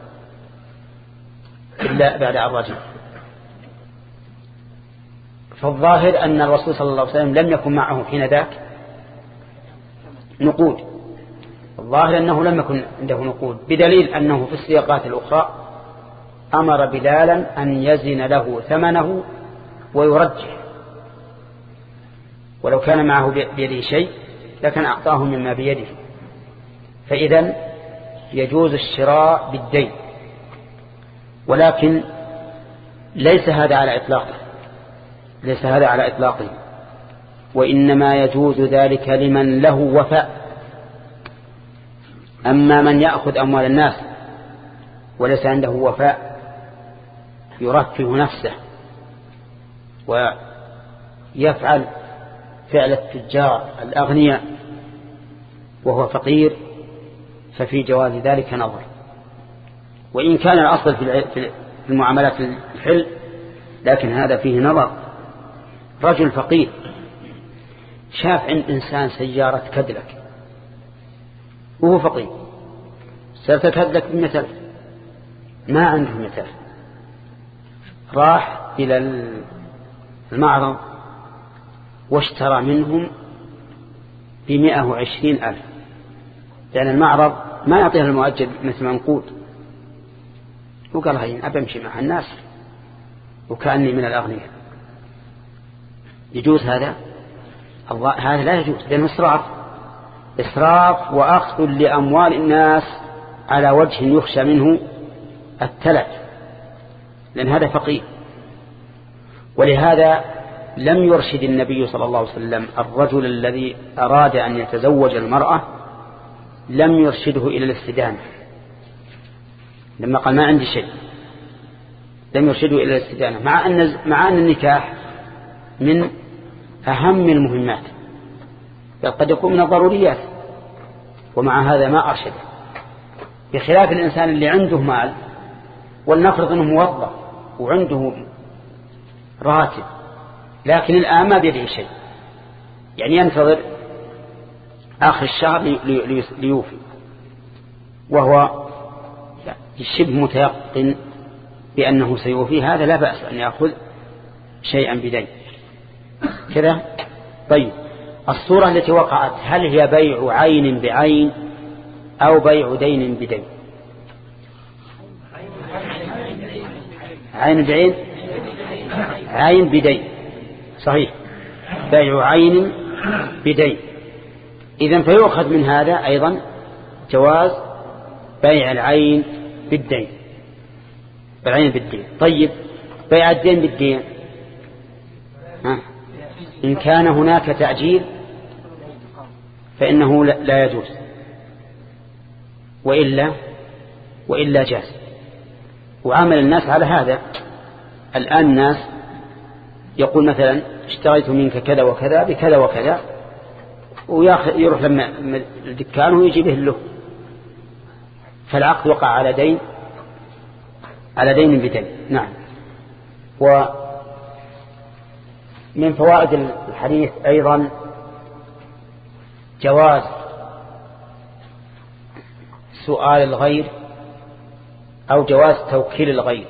إلا بعد أن رجع. فالظاهر أن الرسول صلى الله عليه وسلم لم يكن معه حين ذاك نقود، الظاهر أنه لم يكن عنده نقود، بدليل أنه في السياقات الأخرى أمر بلالا أن يزن له ثمنه ويرجح، ولو كان معه بيده شيء لكن أعطاه مما بيده. فإذن يجوز الشراء بالدين، ولكن ليس هذا على إطلاقه، ليس هذا على إطلاقه، وإنما يجوز ذلك لمن له وفاء. أما من يأخذ أموال الناس وليس عنده وفاء يرفه نفسه ويفعل فعل التجار الأغنياء وهو فقير ففي جواز ذلك نظر. وإن كان الأصل في المعاملات الحل لكن هذا فيه نظر. رجل فقير شاف عند إنسان سيارة كدلك وهو فقير، سيارة كدلك بمثل ما عنده مثل، راح إلى المعرض واشترى منهم بمئة وعشرين ألف، لأن يعني المعرض ما يعطيها المؤجر مثل منقود، وقال هين أبى أمشي مع الناس وكأني من الأغنياء. يجوز هذا؟ الله هذا لا يجوز، لأنه إسراف، إسراف وأخذ لأموال الناس على وجه يخشى منه التلف، لأن هذا فقير. ولهذا لم يرشد النبي صلى الله عليه وسلم الرجل الذي أراد أن يتزوج المرأة، لم يرشده إلى الاستدانة لما قال ما عندي شيء، لم يرشده إلى الاستدانة، مع أن مع أن النكاح من أهم المهمات بل قد يكون من الضروريات، ومع هذا ما أرشده، بخلاف الإنسان اللي عنده مال ولنفرض أنه موظف وعنده راتب لكن الآن ما بيده شيء، يعني ينتظر آخر الشهر ليوفي، وهو شبه متيقن بأنه سيوفي، هذا لا بأس أن يأخذ شيئا بدين كذا. طيب. الصورة التي وقعت هل هي بيع عين بعين أو بيع دين بدين؟ عين بعين عين بدين صحيح، بيع عين بدين. إذن فيؤخذ من هذا أيضا جواز بيع العين بالدين، العين بالدين. طيب بيع الدين بالدين ها؟ إن كان هناك تأجيل فإنه لا يجوز، وإلا وإلا جاز. وعمل الناس على هذا الآن. الناس يقول مثلا اشتريت منك كذا وكذا بكذا وكذا، ويروح لما الدكان ويجي به له، فالعقد وقع على دين على دين بدين. نعم. ومن فوائد الحديث أيضا جواز سؤال الغير أو جواز توكيل الغير.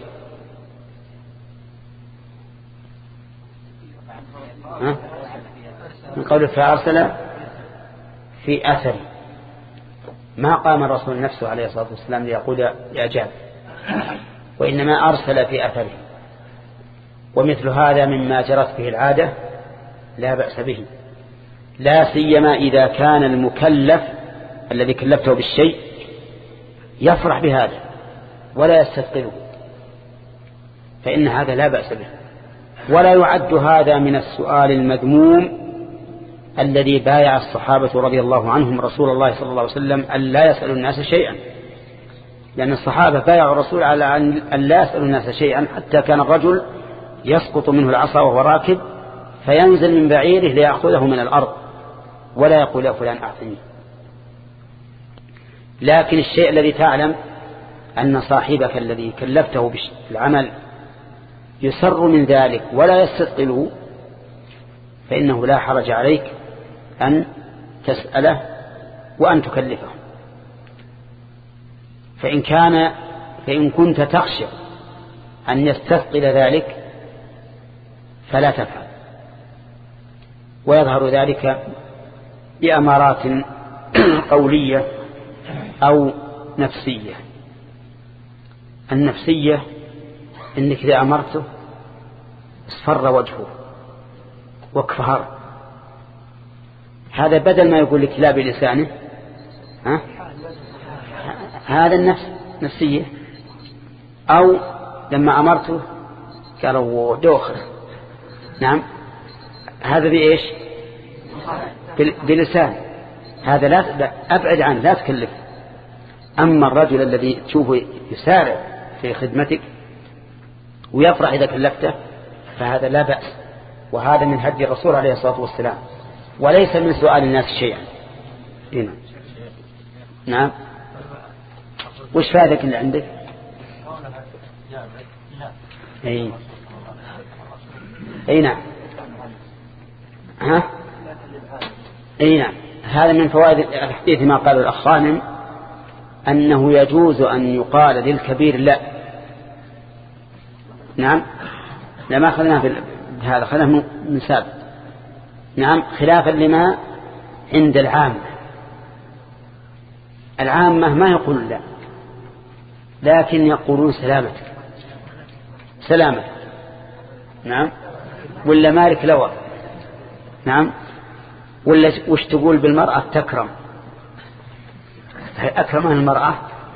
ها؟ من قول فأرسل في أثر، ما قام الرسول نفسه عليه الصلاة والسلام ليقول يا جابر، وإنما أرسل في أثره. ومثل هذا مما جرت به العادة لا بأس به، لا سيما إذا كان المكلف الذي كلفته بالشيء يفرح بهذا ولا يستثقله، فإن هذا لا بأس به. ولا يعد هذا من السؤال المذموم الذي بايع الصحابة رضي الله عنهم رسول الله صلى الله عليه وسلم أن لا يسألوا الناس شيئا، لأن الصحابة بايعوا الرسول على أن لا يسألوا الناس شيئا، حتى كان الرجل يسقط منه العصا وهو راكب فينزل من بعيره ليأخذه من الأرض ولا يقول يا فلان أعطني. لكن الشيء الذي تعلم أن صاحبك الذي كلفته بالعمل يسر من ذلك ولا يستثقله، فإنه لا حرج عليك أن تسأله وأن تكلفه. فإن كان فإن كنت تخشى أن يستثقل ذلك فلا تفعل. ويظهر ذلك بأمارات قولية أو نفسية. النفسية إنك إذا أمرته اصفر وجهه واكفهر، هذا بدل ما يقول لك لا بلسانه، ها؟ هذا النفس نفسية. أو لما أمرته قالوا دوخر، نعم، هذا بإيش؟ بلسان، هذا لا أبعد عنه، لا تكلف. أما الرجل الذي تشوفه يسارع في خدمتك ويفرح إذا كلفته فهذا لا بأس، وهذا من هدي الرسول عليه الصلاة والسلام، وليس من سؤال الناس شيئا. هنا. نعم. وش فادك اللي عندك؟ اي اي نعم. ها اي نعم. هذا من فوائد الحديث ما قال الأخ غانم أنه يجوز أن يقال للكبير لا. نعم، لا ما أخذناه بهذا، أخذناه من سابق. نعم، خلافا لما عند العامة. العامة ما يقول لا، لكن يقولون سلامتك سلامتك. نعم. ولا مالك لوى. نعم. ولا وش تقول بالمرأة تكرم، أكرمها المرأة.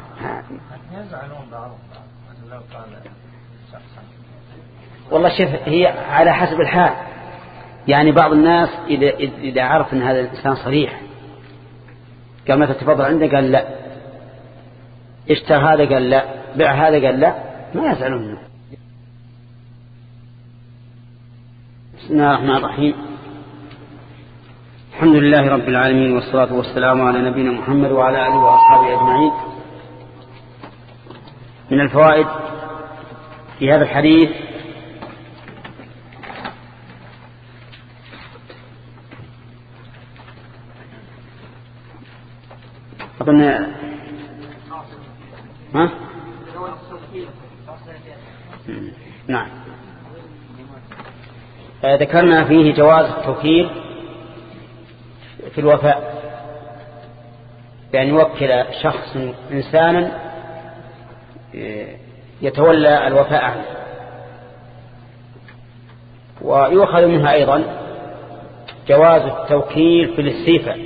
والله شوف، هي على حسب الحال. يعني بعض الناس إذا إذا عرف أن هذا الإنسان صريح قال متى تفضل عنده قال لا، اشترى هذا قال لا، بيع هذا قال لا، ما يزعلون منه. بسم الله الرحمن الرحيم. الحمد لله رب العالمين، والصلاة والسلام على نبينا محمد وعلى آله وأصحابه أجمعين. من الفوائد في هذا الحديث أظن ها؟ نعم. ذكرنا فيه جواز التوكيل في الوفاء، بأن يوكل شخص إنسانا يتولى الوفاء عنه ويؤخذ منها أيضا جواز التوكيل في الاستيفاء،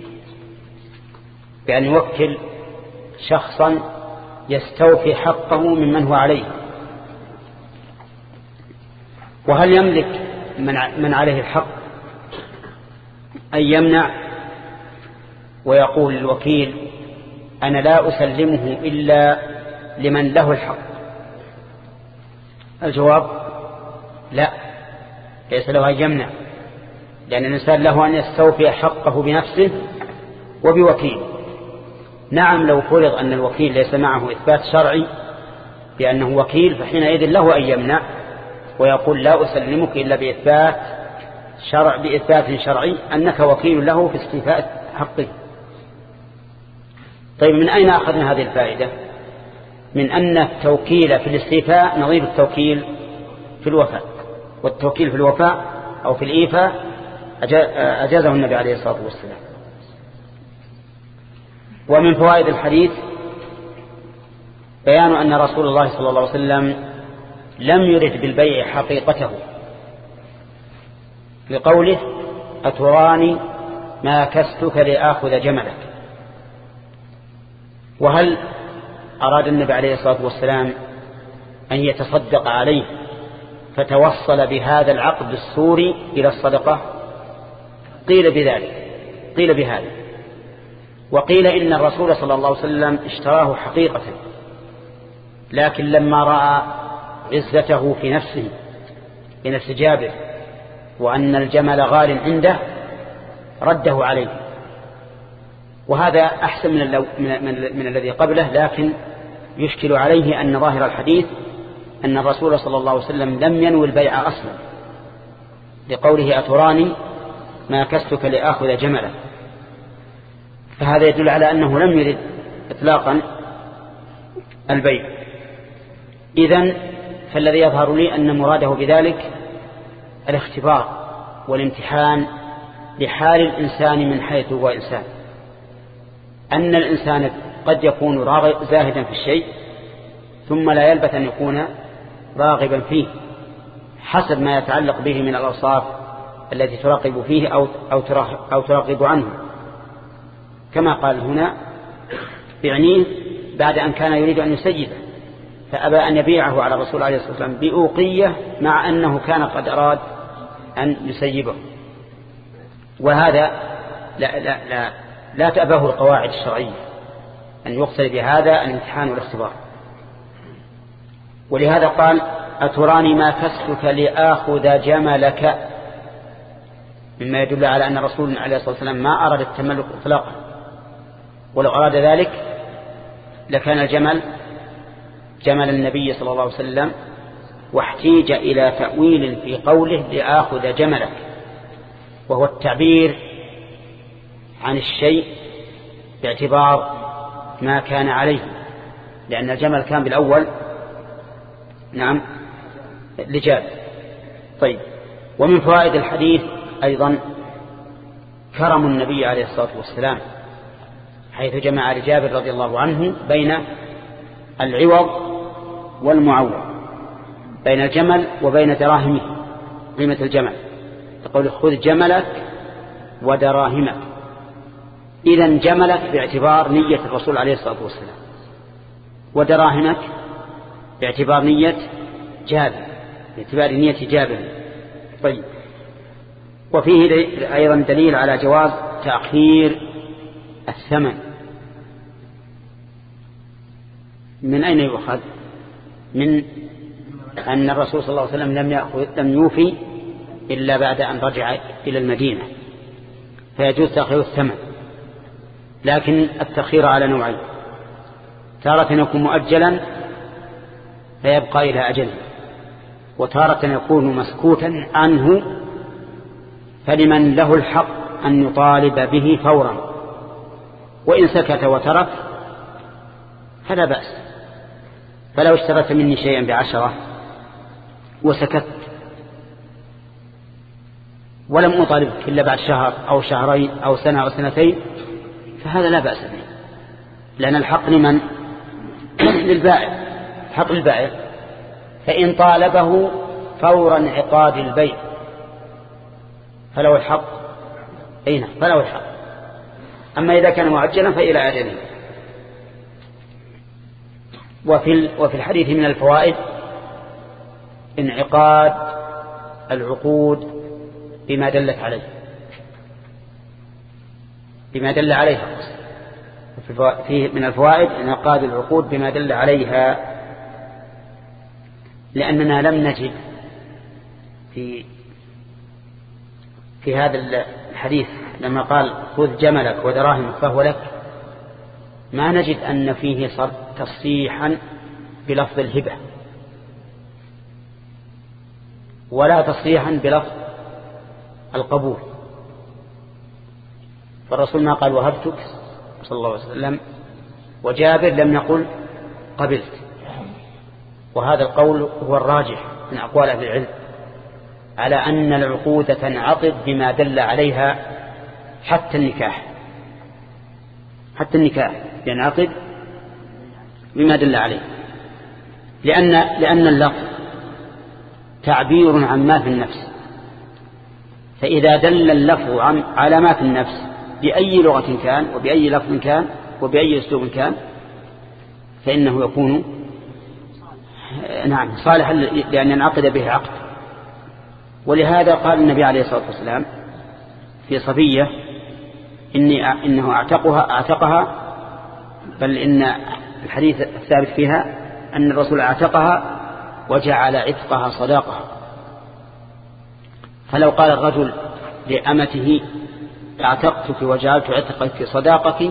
بأن يوكل شخصا يستوفي حقه ممن هو عليه. وهل يملك من عليه الحق أن يمنع ويقول للوكيل أنا لا أسلمه إلا لمن له الحق؟ الجواب لا، ليس له أن يمنع، لأن الإنسان له أن يستوفي حقه بنفسه وبوكيل. نعم لو فرض أن الوكيل ليس معه إثبات شرعي بأنه وكيل، فحينئذ له أن يمنع ويقول لا أسلمك إلا بإثبات شرع بإثبات شرعي أنك وكيل له في استيفاء حقه. طيب من أين أخذنا هذه الفائدة؟ من أن التوكيل في الاستيفاء نظير التوكيل في الوفاء، والتوكيل في الوفاء أو في الإيفاء أجازه النبي عليه الصلاة والسلام. ومن فوائد الحديث بيان أن رسول الله صلى الله عليه وسلم لم يرد بالبيع حقيقته، لقوله أتراني ما كستك لآخذ جملك. وهل أراد النبي عليه الصلاة والسلام أن يتصدق عليه فتوصل بهذا العقد السوري إلى الصدقة؟ قيل بذلك، قيل بهذا، وقيل إن الرسول صلى الله عليه وسلم اشتراه حقيقة، لكن لما رأى عزته في نفسه في نفس جابر وأن الجمل غال عنده رده عليه. وهذا أحسن من, اللو من, من, من الذي قبله، لكن يشكل عليه أن ظاهر الحديث أن الرسول صلى الله عليه وسلم لم ينوي البيع أصلا، لقوله أتراني ما كستك لآخذ جملا، فهذا يدل على أنه لم يرد إطلاقا البيع. إذن فالذي يظهر لي أن مراده بذلك الاختبار والامتحان لحال الإنسان من حيث هو إنسان، أن الإنسان قد يكون زاهدا في الشيء ثم لا يلبث أن يكون راغبا فيه حسب ما يتعلق به من الأوصاف التي تراقب فيه أو, أو تراقب عنه، كما قال هنا بعنيه بعد أن كان يريد أن يسيبه فأبى أن يبيعه على الرسول عليه الصلاة والسلام بأوقية مع أنه كان قد أراد أن يسيبه. وهذا لا, لا, لا, لا تأبه القواعد الشرعية أن يقصد بهذا الامتحان والاختبار. ولهذا قال أتراني ما كستك لآخذ جملك، مما يدل على أن الرسول عليه الصلاة والسلام ما أراد التملك إطلاقا، ولو أراد ذلك لكان الجمل جمل النبي صلى الله عليه وسلم، واحتيج إلى تأويل في قوله لآخذ جملك، وهو التعبير عن الشيء باعتبار ما كان عليه، لأن الجمل كان بالأول نعم لجاب. طيب، ومن فوائد الحديث أيضا كرم النبي عليه الصلاة والسلام، حيث جمع لجابر رضي الله عنه بين العوض والمعوض، بين الجمل وبين دراهمه، قيمة الجمل، تقول خذ جملك ودراهمك. إذن جملك باعتبار نية الرسول عليه الصلاة والسلام، ودراهمك باعتبار نية جابر، باعتبار نية جابر. طيب، وفيه أيضا دليل على جواز تأخير الثمن. من أين يؤخذ؟ من أن الرسول صلى الله عليه وسلم لم يأخذ لم يوفي إلا بعد أن رجع إلى المدينة، فيجوز تأخير الثمن. لكن التأخير على نوعين: تارة يكون مؤجلا فيبقى إلى أجله، وتارة يكون مسكوتا عنه فلمن له الحق أن يطالب به فورا، وإن سكت وترك فلا بأس. فلو اشترت مني شيئا بعشرة وسكت ولم أطالبك إلا بعد شهر أو شهرين أو سنة أو سنتين فهذا لا بأس به، لأن الحق لمن؟ للبائع، حق البائع. فإن طالبه فور انعقاد البيع فله الحق أين فله الحق. أما إذا كان معجلا فإلى أجله. وفي وفي الحديث من الفوائد انعقاد العقود بما دلت عليه بما دل عليها فيه من الفوائد انعقاد العقود بما دل عليها، لأننا لم نجد في في هذا الحديث لما قال خذ جملك ودراهم فهو لك، ما نجد أن فيه تصريحا بلفظ الهبة ولا تصريحا بلفظ القبول. فالرسول ما قال وهبتك صلى الله عليه وسلم، وجابر لم يقل قبلت. وهذا القول هو الراجح من أقوال أهل العلم على أن العقود تنعقد بما دل عليها، حتى النكاح حتى النكاح ينعقد بما دل عليه، لأن لأن اللفظ تعبير عن ما في النفس، فإذا دل اللفظ على ما في النفس بأي لغة كان وبأي لفظ كان وبأي أسلوب كان فإنه يكون نعم صالحا لأن ينعقد به عقد. ولهذا قال النبي عليه الصلاة والسلام في صفية إني إنه أعتقها أعتقها بل إن الحديث الثابت فيها أن الرسول أعتقها وجعل عتقها صداقة. فلو قال الرجل لأمته اعتقتك وجعلت عتقك صداقك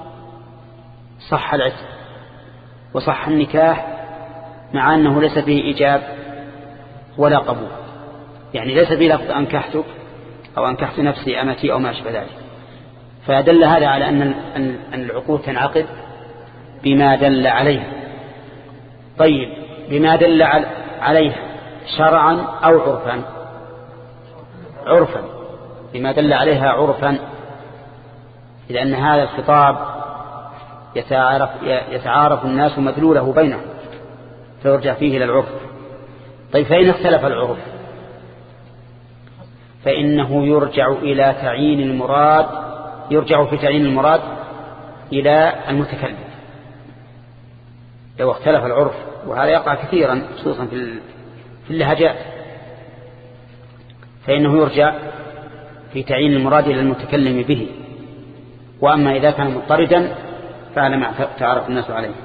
صح العتق وصح النكاح، مع أنه ليس فيه إيجاب ولا قبول، يعني ليس فيه لفظ أنكحتك أو أنكحت نفسي أمتي أو ما أشبه ذلك. فدل هذا على أن العقود تنعقد بما دل عليه. طيب بما دل عليه شرعا أو عرفا؟ عرفا، بما دل عليها عرفا، لأن هذا الخطاب يتعارف, يتعارف الناس مدلوله بينهم فيرجع فيه إلى العرف. طيب فإن اختلف العرف فإنه يرجع إلى تعيين المراد يرجع في تعيين المراد إلى المتكلم. لو اختلف العرف، وهذا يقع كثيرا خصوصا في اللهجات، فإنه يرجع في تعيين المراد إلى المتكلم به. وأما إذا كان مضطردا فعلى ما تعرف الناس عليه.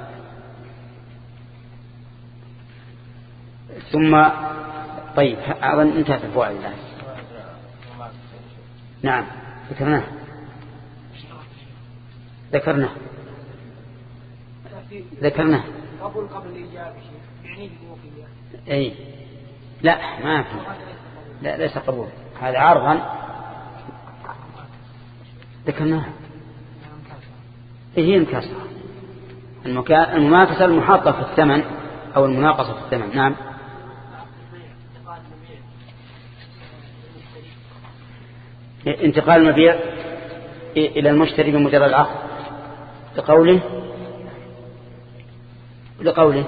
ثم طيب أظن انتهت الفوائد الآن. نعم ذكرناه ذكرناه ذكرناه قبل قبل الإجابة يعني بوقية. أي لا ما في، لا ليس قبول، هذا عرضا ذكرناه. هي المكاسرة، المماكسة المحاطة في الثمن أو المناقصة في الثمن. نعم انتقال المبيع إلى المشتري بمجرد العقد لقوله لقوله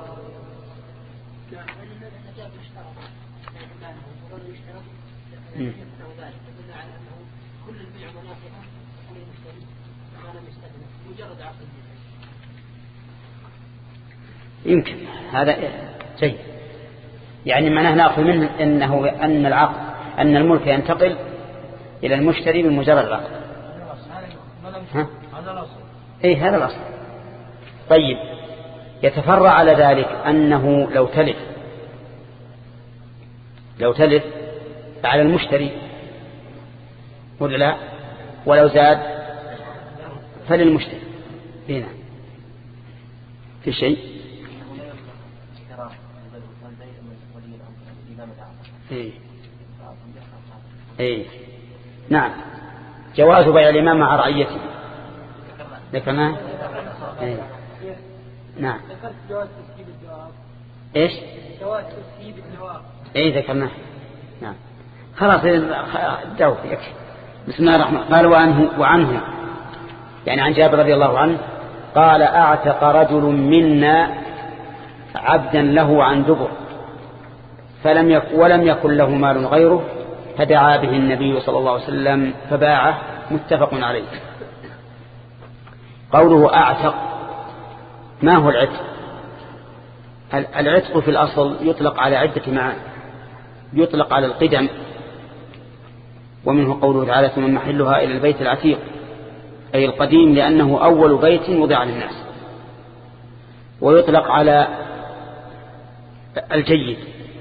يمكن هذا شيء، يعني معناه نأخذ منه أنه أن العقد أن الملك ينتقل إلى المشتري بمجرد العقد. ها؟ إيه هذا الأصل. طيب يتفرع على ذلك أنه لو تلف لو تلف على المشتري ولا لا، ولو زاد فللمشتري. هنا في شيء إيه. إيه. نعم جواز بيع الإمام مع رعيته ذكرناه. إيه. نعم إيش جواز تسييب الجواب. إيه ذكرناه. نعم خلاص دعوا يكفي. بسم الله الرحمن. قال وعنه وعنه يعني عن جابر رضي الله عنه قال أعتق رجل منا عبدا له عن دبر فلم يكن ولم يكن له مال غيره فدعا به النبي صلى الله عليه وسلم فباعه، متفق عليه. قوله أعتق، ما هو العتق؟ العتق في الأصل يطلق على عدة معاني، يطلق على القدم، ومنه قوله تعالى ثم محلها إلى البيت العتيق، أي القديم لأنه أول بيت وضع للناس. ويطلق على الجيد،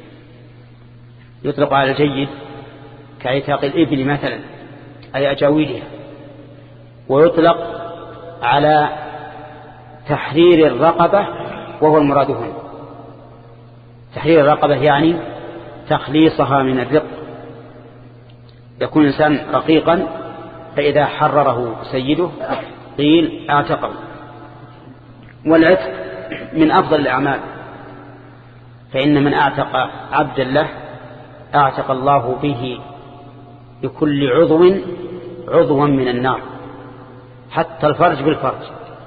يطلق على الجيد كعتاق الإبل مثلا، أي أجاويدها. ويطلق على تحرير الرقبة، وهو المراد هنا. تحرير الرقبة يعني تخليصها من الرق، يكون الإنسان رقيقا فإذا حرره سيده قيل اعتقه. والعتق من أفضل الأعمال، فإن من اعتق عبدا له اعتق الله به بكل عضو عضوا من النار، حتى الفرج بالفرج.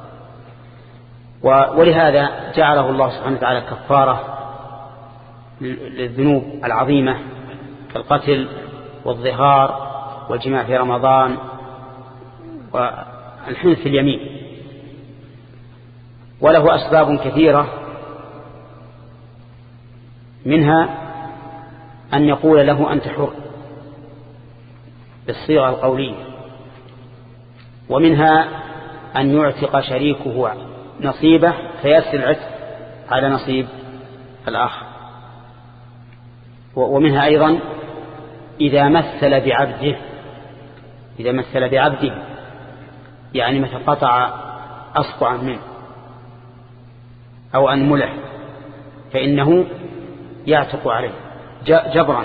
ولهذا جعله الله سبحانه وتعالى كفارة للذنوب العظيمة كالقتل والظهار والجماع في رمضان والحنث في اليمين. وله أسباب كثيرة، منها أن يقول له أنت حر بالصيغة القولية، ومنها أن يعتق شريكه نصيبه فيسر العتق على نصيب الآخر. ومنها أيضا إذا مثل بعبده، إذا مثل بعبده يعني متى قطع أصبعا منه أو أنمله فإنه يعتق عليه جبرا.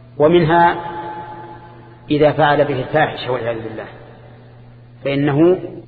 ومنها إذا فعل به الفاحشة والعياذ بالله فإنه